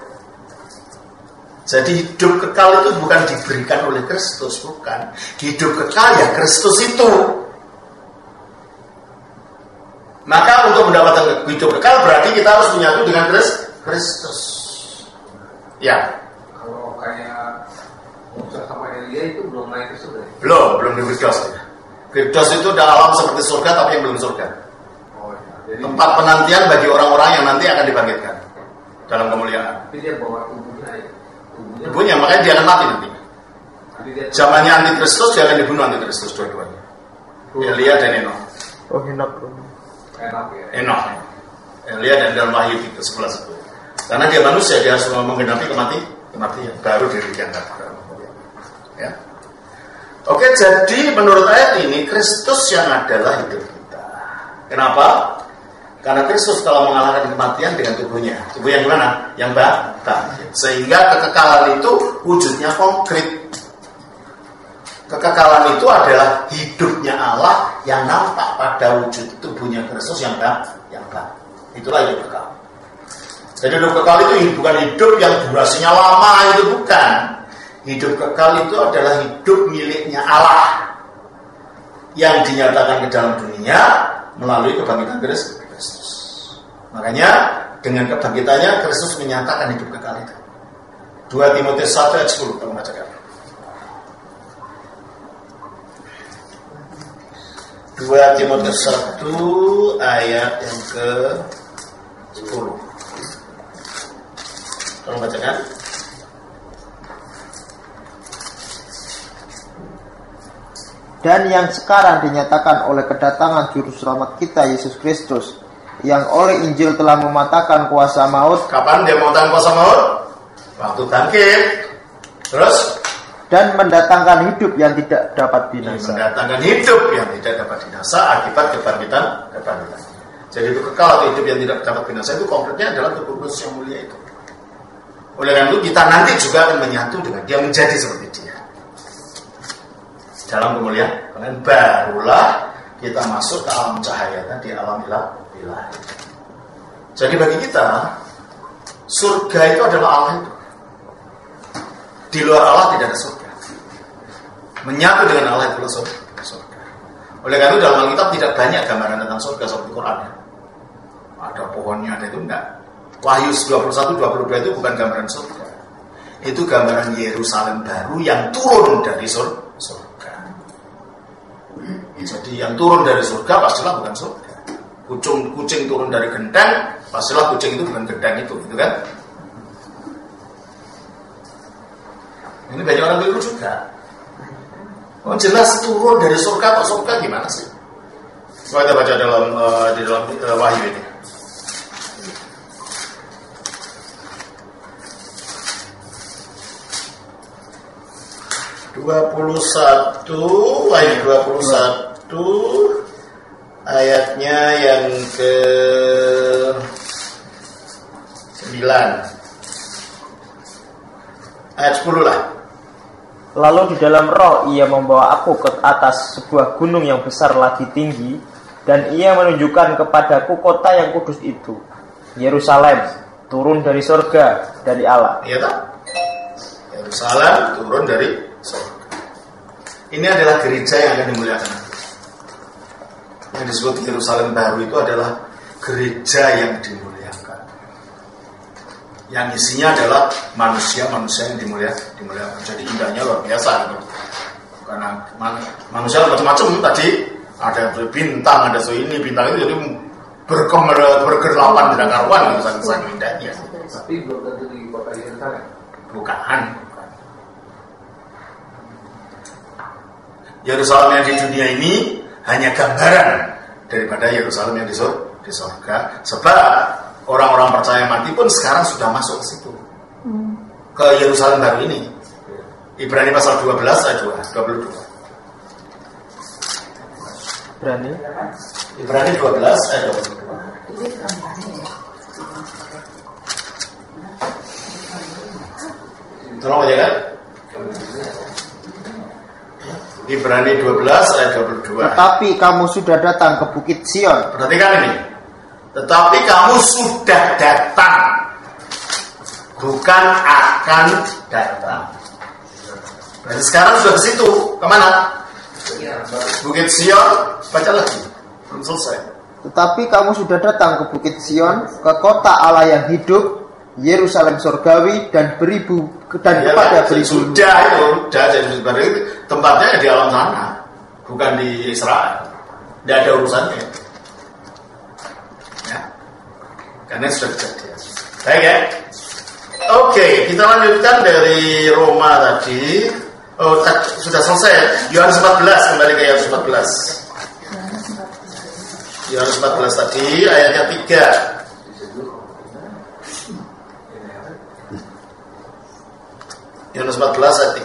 Jadi hidup kekal itu bukan diberikan oleh Kristus, bukan. Hidup kekal ya Kristus itu. Maka untuk mendapatkan hidup kekal berarti kita harus menyatu dengan Kristus. Ya. Kalau kayak Musa sama Elia itu belum naik ke surga. Belum di Firdaus. Firdaus itu udah alam seperti surga tapi yang belum surga. Oh, ya. Jadi, tempat penantian bagi orang-orang yang nanti akan dibangkitkan dalam kemuliaan. tapi dia bawa tubuhnya ya. Tubuhnya makanya dia akan mati nanti. Zamannya antikristus dia akan dibunuh antikristus dua-duanya. Elia dan Enoch. Oh, enak. Enak ya. Enoch. Elia dan dalam Wahyu 11. Karena dia manusia, dia harus menggenapi kematian baru dirikan dalam kemuliaan. Ya. Oke, jadi menurut ayat ini Kristus yang adalah hidup kita. Kenapa? Karena Kristus telah mengalahkan kematian dengan tubuhnya. Tubuh yang mana? Yang bangkit. Sehingga kekekalan itu wujudnya konkret. Kekekalan itu adalah hidupnya Allah yang nampak pada wujud tubuhnya Kristus yang bangkit. Itulah hidup kekal. Jadi hidup kekal itu bukan hidup yang durasinya lama, itu bukan. Hidup kekal itu adalah hidup miliknya Allah yang dinyatakan ke dalam dunia melalui kebangkitan Kristus. Makanya dengan kebangkitannya Kristus menyatakan hidup kekal itu. 2 Timotius 1 ayat 10 kita membacakan. 2 Timotius 1 ayat yang ke 10. Tolong bacakan. Dan yang sekarang dinyatakan oleh kedatangan juru selamat kita Yesus Kristus, yang oleh Injil telah mematahkan kuasa maut. Kapan dia mematahkan kuasa maut? Waktu bangkit. Terus? Dan mendatangkan hidup yang tidak dapat binasa. Mendatangkan hidup yang tidak dapat binasa akibat kebangkitan. Jadi itu kekal atau hidup yang tidak dapat binasa itu konkretnya adalah tubuh Kristus yang mulia itu. Oleh karena itu kita nanti juga akan menyatu dengan dia, menjadi seperti dia dalam kemuliaan. Barulah kita masuk ke alam cahaya tadi, alam ilahi. Jadi bagi kita, surga itu adalah Allah itu. Di luar Allah tidak ada surga. Menyatu dengan Allah itulah surga. Oleh karena itu dalam Alkitab tidak banyak gambaran tentang surga seperti Quran. Ada pohonnya, ada itu enggak. Wahyu 21-22 itu bukan gambaran surga. Itu gambaran Yerusalem baru yang turun dari surga. Jadi yang turun dari surga pastilah bukan surga. Kucing turun dari genteng, pastilah kucing itu bukan genteng itu, gitu kan? Ini banyak orang keliru juga. Oh jelas turun dari surga, kok surga gimana sih? Coba kita baca di dalam Wahyu ini. Wahyu 21 ayatnya yang ke 9 ayat 10 lah. Lalu di dalam roh ia membawa aku ke atas sebuah gunung yang besar lagi tinggi, dan ia menunjukkan kepadaku kota yang kudus itu, Yerusalem, turun dari surga, dari Allah. Iya tak? Yerusalem turun dari surga. Ini adalah gereja yang akan dimuliakan. Yang disebut Yerusalem baru itu adalah gereja yang dimuliakan. Yang isinya adalah manusia-manusia yang dimuliakan. Jadi indahnya luar biasa gitu. Karena manusia macam-macam tadi, ada bintang, ada ini bintang itu jadi bergerlapan tidak karuan gitu, sangat indahnya. Tapi belum tentu di kota Yerusalem. Bukan. Yerusalem yang di dunia ini hanya gambaran daripada Yerusalem yang di surga. Sebab orang-orang percaya mati pun sekarang sudah masuk ke situ, ke Yerusalem baru ini. Ibrani pasal 12 ayat 22. Ibrani 12 ayat 22. Tolong aja kan? Ibrani 12 ayat 22. Tetapi kamu sudah datang ke Bukit Sion. Perhatikan ini. Tetapi kamu sudah datang, bukan akan datang. Berarti sekarang sudah ke situ. Kemana? Bukit Sion. Baca lagi. Belum selesai. Tetapi kamu sudah datang ke Bukit Sion, ke kota Allah yang hidup, Yerusalem surgawi, dan beribu dan ya, kepada beribu. Sudah jadi tempatnya di alam sana, bukan di Israel. Tidak ada urusannya. Ya. Karena sudah kejadian. Baik ya. Oke, kita lanjutkan dari Roma tadi. Oh, sudah selesai. Yohanes 14, kembali ke Yohanes 14. Yohanes 14 tadi ayatnya 3. Yohanes 14 ayat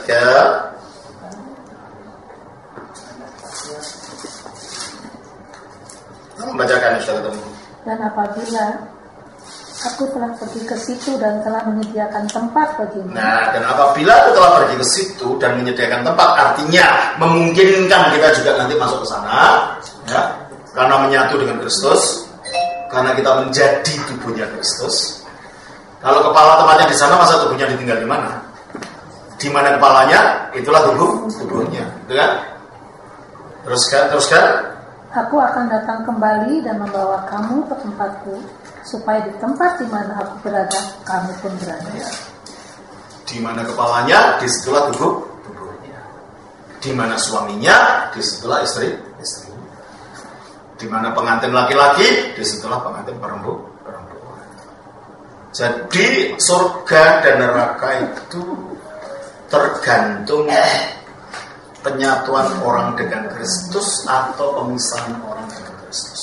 3. Membacakan sudah ketemu. Dan apabila aku telah pergi ke situ dan telah menyediakan tempat bagimu. Nah, dan apabila aku telah pergi ke situ dan menyediakan tempat, artinya memungkinkan kita juga nanti masuk ke sana, ya, karena menyatu dengan Kristus, karena kita menjadi tubuhnya Kristus. Kalau kepala tempatnya di sana, masa tubuhnya ditinggal di mana? Di mana kepalanya, itulah tubuhnya, gitu kan? Teruskan. Aku akan datang kembali dan membawa kamu ke tempatku, supaya di tempat di mana aku berada, kamu pun berada. Ya. Di mana kepalanya, disitulah tubuhnya. Di mana suaminya, disitulah istri. Di mana pengantin laki-laki, disitulah pengantin perempuan. Jadi surga dan neraka itu tergantung penyatuan orang dengan Kristus atau pemisahan orang dengan Kristus.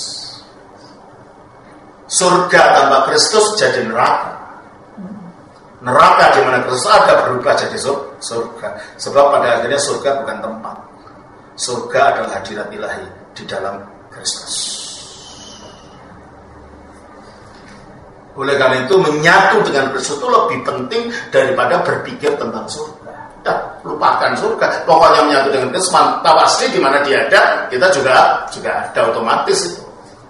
Surga tanpa Kristus jadi neraka. Neraka di mana Kristus ada berubah jadi surga. Sebab pada akhirnya surga bukan tempat. Surga adalah hadirat ilahi di dalam Kristus. Oleh karena itu menyatu dengan Kristus itu lebih penting daripada berpikir tentang surga. lupakan surga. Pokoknya menyatu dengan Kristus, pasti di mana dia ada, kita juga ada otomatis itu.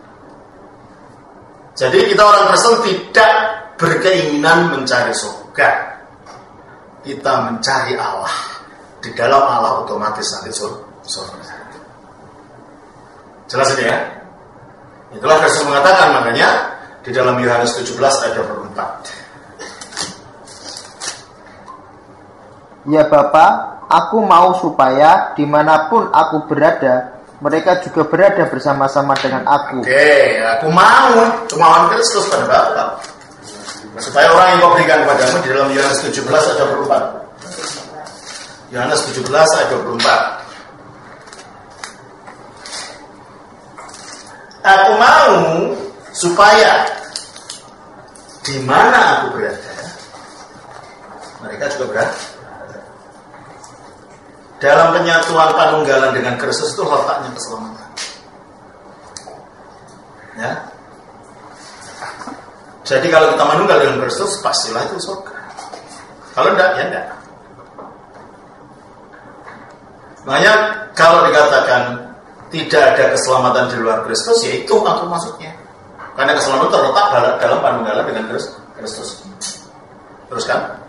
Jadi kita orang Kristen tidak berkeinginan mencari surga. Kita mencari Allah. Di dalam Allah otomatis nanti surga. Jelas ini ya? Itulah Kristus mengatakan, makanya di dalam Yohanes 17 ayat 24. Ya Bapa, aku mau supaya dimanapun aku berada, mereka juga berada bersama-sama dengan aku. Oke, aku mau kemauan Kristus pada Bapa, supaya orang yang kau berikan kepadamu di dalam Yohanes 17 ayat 24. Yohanes 17 ayat 24. Aku mau supaya di mana aku berada, mereka juga berada. Dalam penyatuan panunggalan dengan Kristus itu letaknya keselamatan. Ya. Jadi kalau kita manunggal dengan Kristus, pastilah itu surga. Kalau enggak, ya enggak. Makanya kalau dikatakan tidak ada keselamatan di luar Kristus, ya itu maksudnya. Karena keselamatan terletak dalam panunggalan dengan Kristus. Terus kan?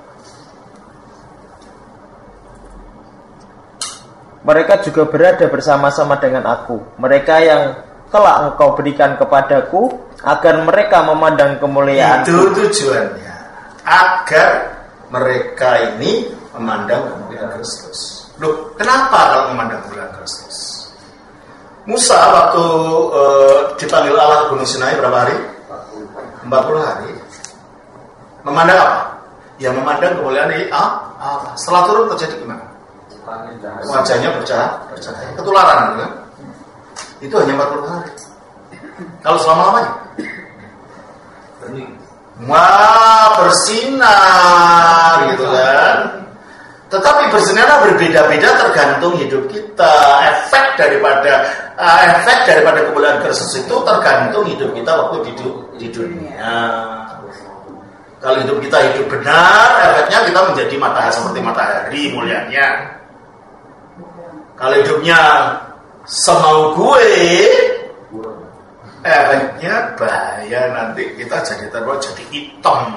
Mereka juga berada bersama-sama dengan aku. Mereka yang telah engkau berikan kepadaku, agar mereka memandang kemuliaan. Itu tujuannya, agar mereka ini memandang kemuliaan Kristus. Loh, kenapa kalau memandang kemuliaan Kristus? Musa waktu dipanggil Allah ke Gunung Sinai berapa hari? 40 hari. Memandang apa? Ya memandang kemuliaan Allah. Setelah turun terjadi gimana? Wajahnya bercahaya. Ketularan kan? Itu hanya 40 hari. Kalau selama-lamanya? Bersinar gitu kan. Tetapi bersinar berbeda-beda tergantung hidup kita. Efek daripada kemuliaan Kristus itu tergantung hidup kita waktu di dunia. Kalau hidup kita hidup benar, efeknya kita menjadi matahari seperti matahari mulianya. Kalau hidupnya semau gue, efeknya bahaya, nanti kita jadi hitam.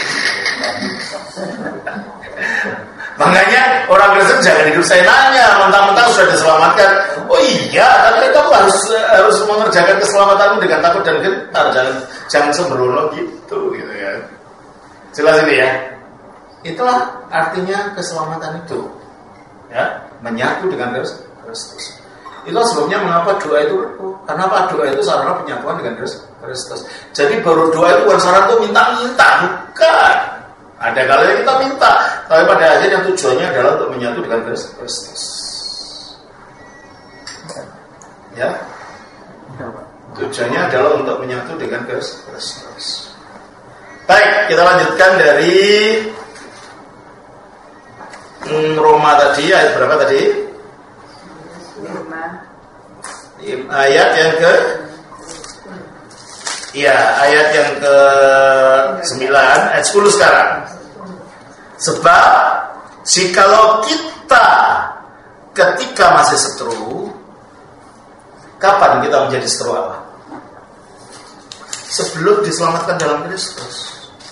Makanya orang Kristen jangan hidup senangnya, mentang-mentang sudah diselamatkan. Oh iya, tapi kamu harus mengerjakan keselamatanmu dengan takut dan gentar, jangan sembrono gitu ya. Jelas ini ya. Itulah artinya keselamatan itu. Ya, menyatu dengan Kristus. Itulah sebabnya mengapa doa itu perlu. Kenapa doa itu sarana penyatuan dengan Kristus. Jadi baru doa itu bukan sarana untuk minta-minta, bukan. Ada kalanya kita minta, tapi pada akhirnya tujuannya adalah untuk menyatu dengan Kristus. Ya, tujuannya adalah untuk menyatu dengan Kristus. Baik, kita lanjutkan dari Roma tadi, ayat berapa tadi? 5. Ayat yang ayat yang ke-9, ayat 10 sekarang. Sebab jikalau kita ketika masih seteru, kapan kita menjadi seteru Allah? Sebelum diselamatkan dalam Kristus.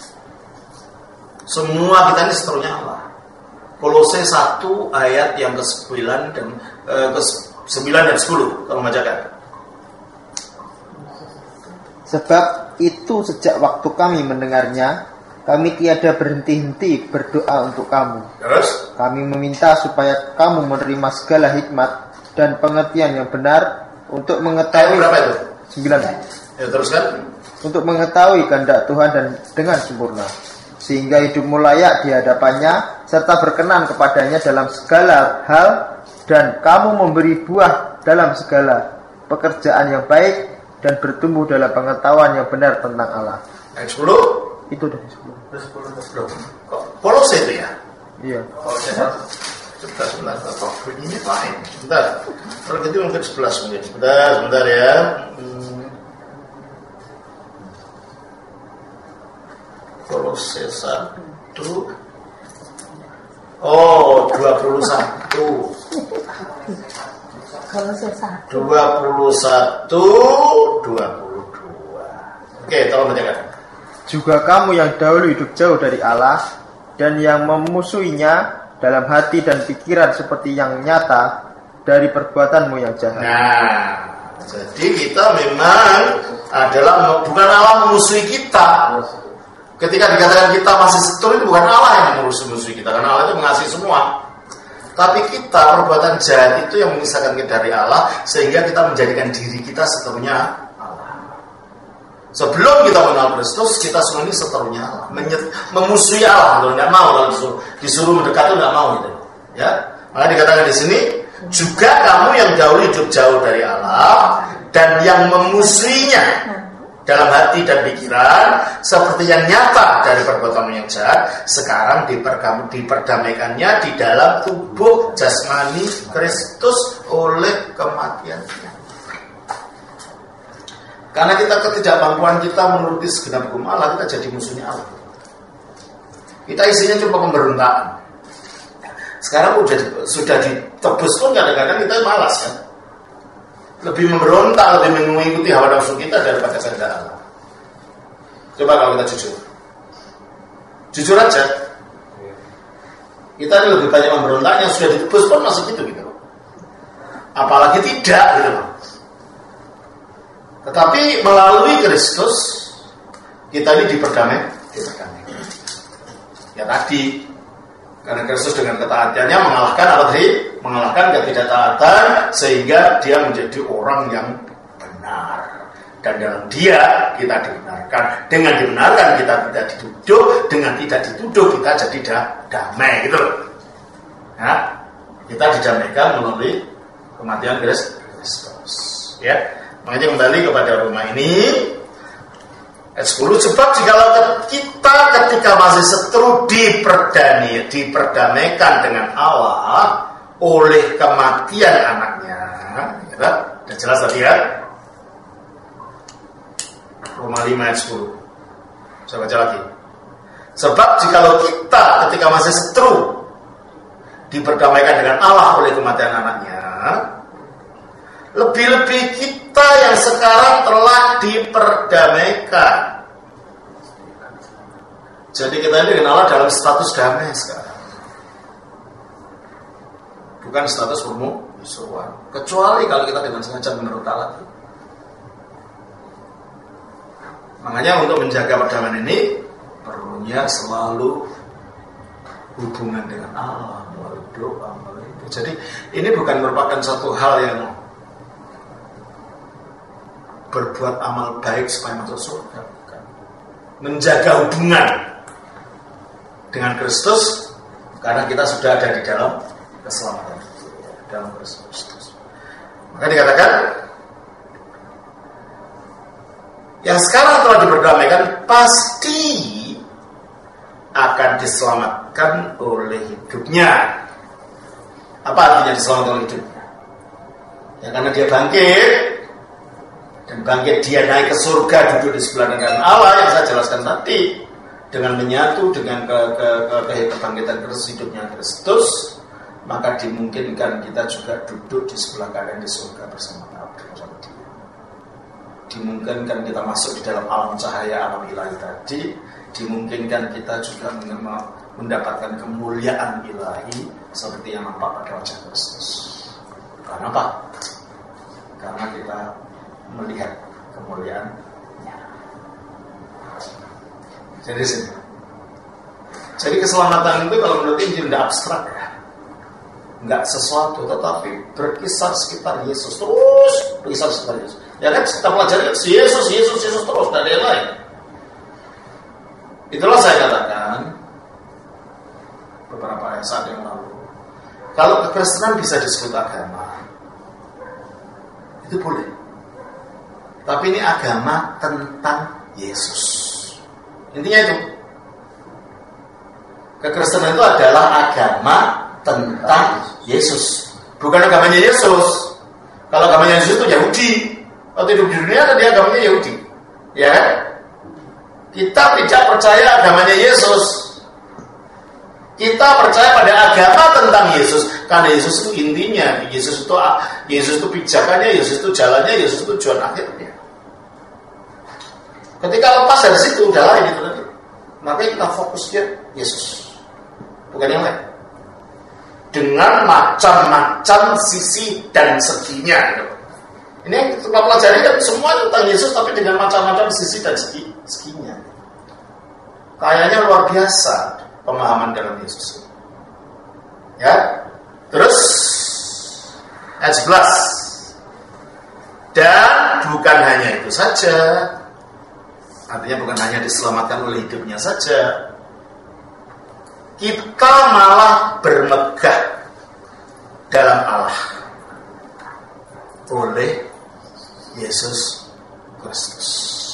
Semua kita ini seterunya Allah. Kolose 1 ayat yang ke-9 dan ke-9 dan 10 kalau membacakan. Sebab itu sejak waktu kami mendengarnya, kami tiada berhenti-henti berdoa untuk kamu. Terus? Kami meminta supaya kamu menerima segala hikmat dan pengertian yang benar untuk mengetahui. Berapa itu? 9. Ya teruskan. Untuk mengetahui kehendak Tuhan dan dengan sempurna, sehingga hidupmu layak di hadapannya serta berkenan kepadanya dalam segala hal, dan kamu memberi buah dalam segala pekerjaan yang baik dan bertumbuh dalam pengetahuan yang benar tentang Allah. Ayat 10? Itu dari 10. Kok Kolose itu ya? Iya. Sebentar. Kok bunyinya lain? Sebentar. Kalau gitu mungkin 11 mungkin. Sebentar ya. Kolose 1. Oh, 12 21. Kolose 1. 22. Oke, tolong bacakan. Juga kamu yang dahulu hidup jauh dari Allah dan yang memusuhinya dalam hati dan pikiran seperti yang nyata dari perbuatanmu yang jahat. Nah, jadi kita memang adalah bukan Allah memusuhi kita. Ketika dikatakan kita masih setur, itu bukan Allah yang memusuhi kita, karena Allah itu mengasihi semua. Tapi kita perbuatan jahat itu yang memisahkan kita dari Allah, sehingga kita menjadikan diri kita seterusnya Allah. Sebelum kita mengenal Kristus, kita semua ini seterusnya Allah, memusuhi Allah. Kalau tidak mau, kalau disuruh mendekat itu tidak mau gitu. Ya, maka dikatakan di sini juga kamu yang dahulu hidup jauh dari Allah dan yang memusuhinya dalam hati dan pikiran seperti yang nyata dari perbuatan yang jahat, sekarang diperdamaikannya di dalam tubuh jasmani Kristus oleh kematiannya. Karena kita ketidakmampuan kita menuruti segenap hukum Allah, kita jadi musuhnya Allah. Kita isinya cuma pemberontakan. Sekarang sudah ditebus pun kadang-kadang kita malas kan. Lebih memberontak, lebih mengikuti hawa nafsu kita daripada kehendak Allah. Coba kalau kita jujur aja, kita ini lebih banyak memberontaknya, sudah ditebus pun masih gitu. Apalagi tidak gitu. Tetapi melalui Kristus kita ini diperdamaikan. Ya tadi, karena Kristus dengan ketaatannya mengalahkan apa tadi? Mengalahkan ketidaktaatan, sehingga dia menjadi orang yang benar. Dan dalam dia kita dibenarkan. Dengan dibenarkan kita tidak dituduh, dengan tidak dituduh kita jadi damai gitu loh. Nah, kita didamaikan melalui kematian Kristus. Ya, makanya kembali kepada Roma ini ayat 10, sebab jikalau kita ketika masih seteru diperdamaikan dengan Allah oleh kematian anaknya, ya, udah jelas tadi ya. Roma 5 ayat 10. Saya baca lagi. Sebab jikalau kita ketika masih seteru diperdamaikan dengan Allah oleh kematian anaknya, lebih-lebih kita yang sekarang telah diperdamaikan. Jadi kita ini dengan Allah dalam status damai sekarang, bukan status permusuhan. Kecuali kalau kita dengan sengaja menurut Allah. Makanya untuk menjaga perdamaian ini perlunya selalu hubungan dengan Allah melalui doa, melalui itu. Jadi ini bukan merupakan satu hal yang berbuat amal baik supaya masuk surga, bukan. Menjaga hubungan dengan Kristus karena kita sudah ada di dalam keselamatan dalam Kristus. Maka dikatakan yang sekarang telah diperdamaikan pasti akan diselamatkan oleh hidupnya. Apa artinya diselamatkan oleh hidupnya? Ya karena dia bangkit, dan bangkit dia naik ke surga, duduk di sebelah kanan Allah yang saya jelaskan tadi, dengan menyatu dengan kebangkitan Kristus, hidupnya Kristus, maka dimungkinkan kita juga duduk di sebelah kanan di surga bersama dia. Dimungkinkan kita masuk di dalam alam cahaya, alam ilahi tadi. Dimungkinkan kita juga mendapatkan kemuliaan ilahi seperti yang nampak pada wajah Kristus. Karena apa? Karena kita melihat kemuliaan-Nya. Jadi keselamatan itu kalau menurut Injil tidak abstrak ya, nggak sesuatu, tetapi berkisar sekitar Yesus, terus berkisar sekitar Yesus. Ya kan kita pelajari Yesus terus, tidak ada yang lain. Itulah saya katakan beberapa saat yang lalu, kalau kekristenan bisa disebut agama, itu boleh. Tapi ini agama tentang Yesus. Intinya itu, kekristenan itu adalah agama tentang Yesus, bukan agamanya Yesus. Kalau agamanya Yesus itu Yahudi, waktu hidup di dunia kan dia agamanya Yahudi, ya kan? Kita tidak percaya agamanya Yesus. Kita percaya pada agama tentang Yesus karena Yesus itu intinya, Yesus itu pijakannya, Yesus itu jalannya, Yesus itu tujuan akhirnya. Ketika lepas dari situ udah lain itu tadi. Makanya kita fokusnya Yesus, bukan yang lain. Dengan macam-macam sisi dan seginya. Ini yang kita pelajari kan semua tentang Yesus, tapi dengan macam-macam sisi dan seginya. Kayaknya luar biasa pemahaman dalam Yesus. Ya, terus ayat 11. Dan bukan hanya itu saja, artinya bukan hanya diselamatkan oleh hidupnya saja, kita malah bermegah dalam Allah oleh Yesus Kristus.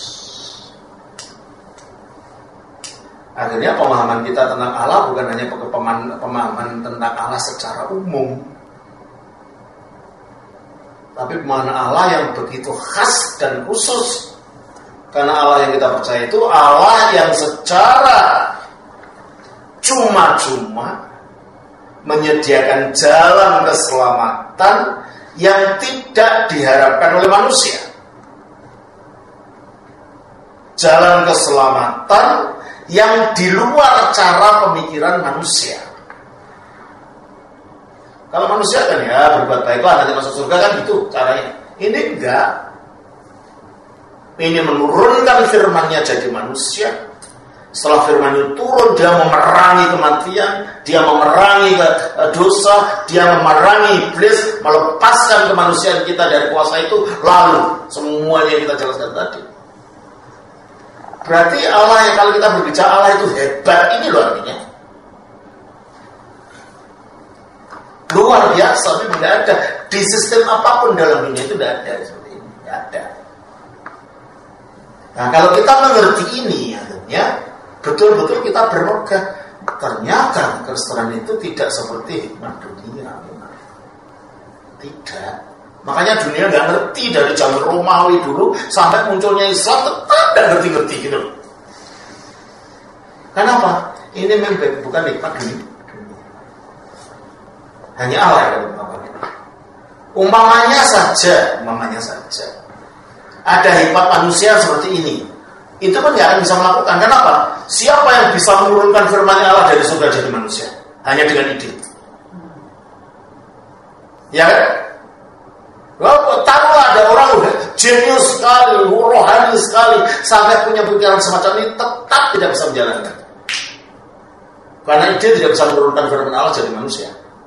Akhirnya pemahaman kita tentang Allah bukan hanya pemahaman tentang Allah secara umum, tapi pemahaman Allah yang begitu khas dan khusus. Karena Allah yang kita percaya itu Allah yang secara cuma-cuma menyediakan jalan keselamatan yang tidak diharapkan oleh manusia. Jalan keselamatan yang di luar cara pemikiran manusia. Kalau manusia kan ya berbuat baiklah nanti masuk surga kan gitu caranya. Ini enggak. Ini menurunkan firman-Nya jadi manusia. Setelah firman itu turun, dia memerangi kematian, dia memerangi dosa, dia memerangi iblis, melepaskan kemanusiaan kita dari kuasa itu. Lalu semuanya yang kita jelaskan tadi. Berarti Allah yang kalau kita berbicara Allah itu hebat, ini loh artinya. Luar biasa, tapi tidak ada. Di sistem apapun dalam dunia itu tidak ada seperti ini. Tidak ada. Nah kalau kita mengerti ini, akhirnya betul-betul kita bermegah. Ternyata Kristen itu tidak seperti hikmat dunia. Tidak. Makanya dunia nggak ngerti dari zaman Romawi dulu sampai munculnya Islam tetap nggak ngerti-ngerti gitu. Kenapa? Ini memang bukan hikmat dunia. Hanya Allah yang umpamanya saja. Ada hikmat manusia seperti ini. Itu pun nggak akan bisa melakukan. Kenapa? Siapa yang bisa menurunkan firman Allah dari surga jadi manusia? Hanya dengan ide. Ya kan? Taruhlah ada orang udah jenius sekali, rohani sekali, sampai punya pikiran semacam ini, tetap tidak bisa menjalankan. Karena ide tidak bisa menurunkan firman Allah jadi manusia.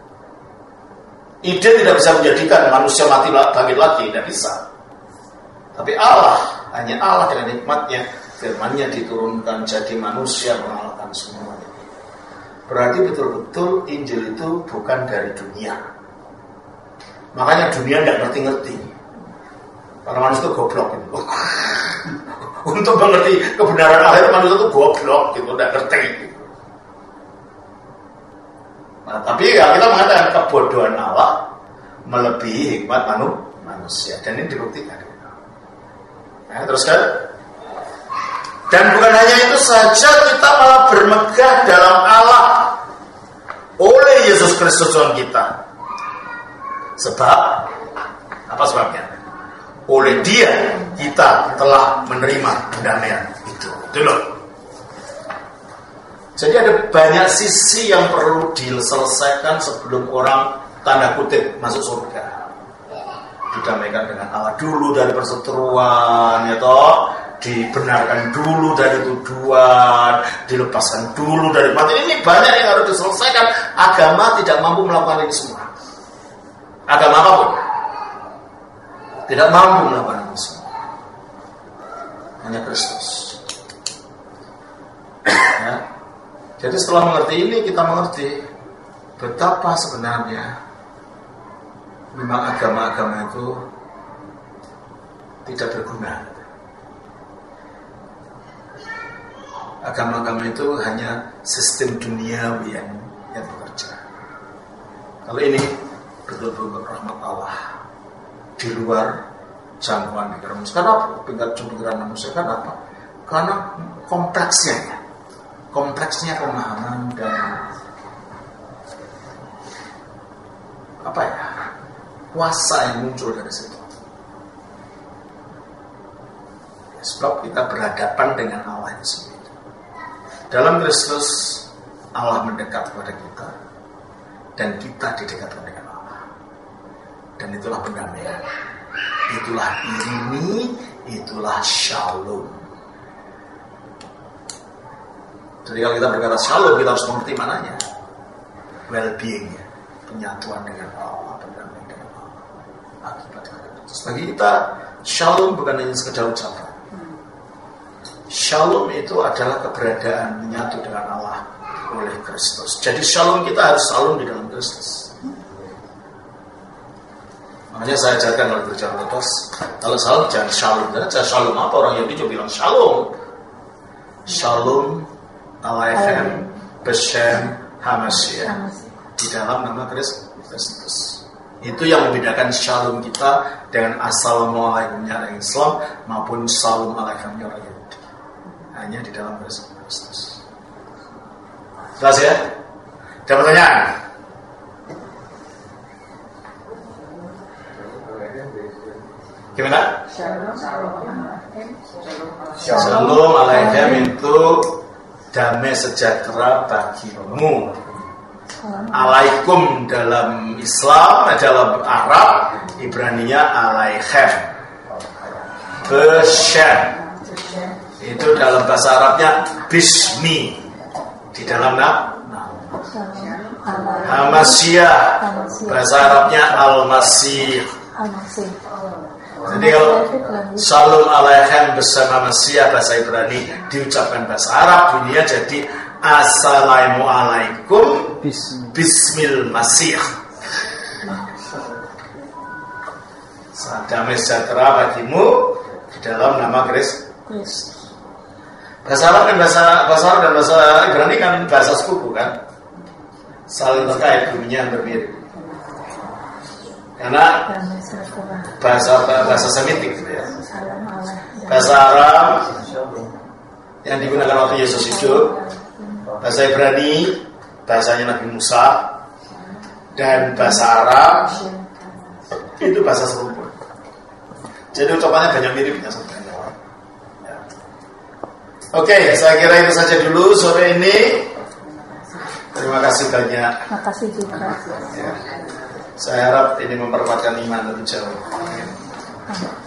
Ide tidak bisa menjadikan manusia mati bangkit lagi, tidak bisa. Tapi Allah, hanya Allah dengan hikmatnya, firman-Nya diturunkan jadi manusia mengalahkan semuanya. Berarti betul-betul Injil itu bukan dari dunia. Makanya dunia tidak ngerti-ngerti. Karena manusia itu goblok gitu. Untuk mengerti kebenaran akhir manusia itu goblok gitu, tidak ngerti gitu. Nah, tapi ya kita mengatakan kebodohan Allah melebihi hikmat manusia, dan ini dibuktikan. Nah, teruskan. Dan bukan hanya itu saja, kita malah bermegah dalam Allah oleh Yesus Kristus Tuhan kita. Sebab apa sebabnya? Oleh Dia kita telah menerima pendamaian itu. Dulu. Jadi ada banyak sisi yang perlu diselesaikan sebelum orang tanda kutip masuk surga. Didamaikan dengan Allah dulu dari perseteruan, ya toh. Dibenarkan dulu dari tuduhan, dilepaskan dulu dari mati. Ini banyak yang harus diselesaikan. Agama tidak mampu melakukan ini semua. Agama apapun tidak mampu melakukan ini semua. Hanya Kristus. Ya. Jadi setelah mengerti ini, kita mengerti betapa sebenarnya memang agama-agama itu tidak berguna. Agama-agama itu hanya sistem duniawi yang bekerja. Kalau ini betul-betul rahmat Allah di luar jangkauan pikiran manusia. Kenapa? Pikiran manusia kenapa? Karena kompleksnya pemahaman dan kuasa yang muncul dari situ. Sebab kita berhadapan dengan Allah itu sendiri. Dalam Kristus Allah mendekat kepada kita dan kita didekatkan dengan Allah. Dan itulah pendamaian. Itulah irimi, itulah shalom. Jadi kalau kita berkata shalom, kita harus mengerti mananya. Well-being-nya, penyatuan dengan Allah, pendamaian dengan Allah. Akibat Kristus. Bagi kita, shalom bukan hanya sekedar ucapan. Shalom itu adalah keberadaan menyatu dengan Allah oleh Kristus. Jadi shalom kita harus shalom di dalam Kristus. Makanya saya ajarkan kalau berjalan lepas, kalau shalom jangan shalom saja. Shalom apa? Orang Yahudi juga bilang shalom. Shalom Aleichem Beshem Hamashiach, di dalam nama Kristus. Itu yang membedakan shalom kita dengan assalamualaikumnya orang Islam maupun shalom alaikumnya orang Yahudi. Hanya di dalam Kristus. Jelas ya? Ada pertanyaan? Gimana? Shalom Aleichem itu damai sejahtera bagimu. Alaikum dalam Islam, dalam Arab, Ibraninya Aleichem. Beshem itu dalam bahasa Arabnya Bismi, di dalam nama. Hamashiach, bahasa Arabnya Al-Masih. Jadi kalau Shalom Aleichem bersama Mashiach bahasa Ibrani diucapkan bahasa Arab, bunyinya jadi Assalamualaikum Bismil Masih. Damai sejahtera bagimu di dalam nama Kristus. Bahasa Arab kan bahasa Arab dan bahasa Ibrani kan bahasa sekutu kan, saling terkait, bunyinya berbeda. Karena bahasa Semitik ya. Bahasa Arab yang digunakan waktu Yesus hidup, bahasa Ibrani bahasanya Nabi Musa, dan bahasa Arab itu bahasa serumpun. Jadi ucapannya banyak miripnya sebenarnya. Ya. Oke, saya kira itu saja dulu sore ini. Terima kasih banyak. Terima kasih juga. Ya. Saya harap ini memperkuatkan iman lebih jauh.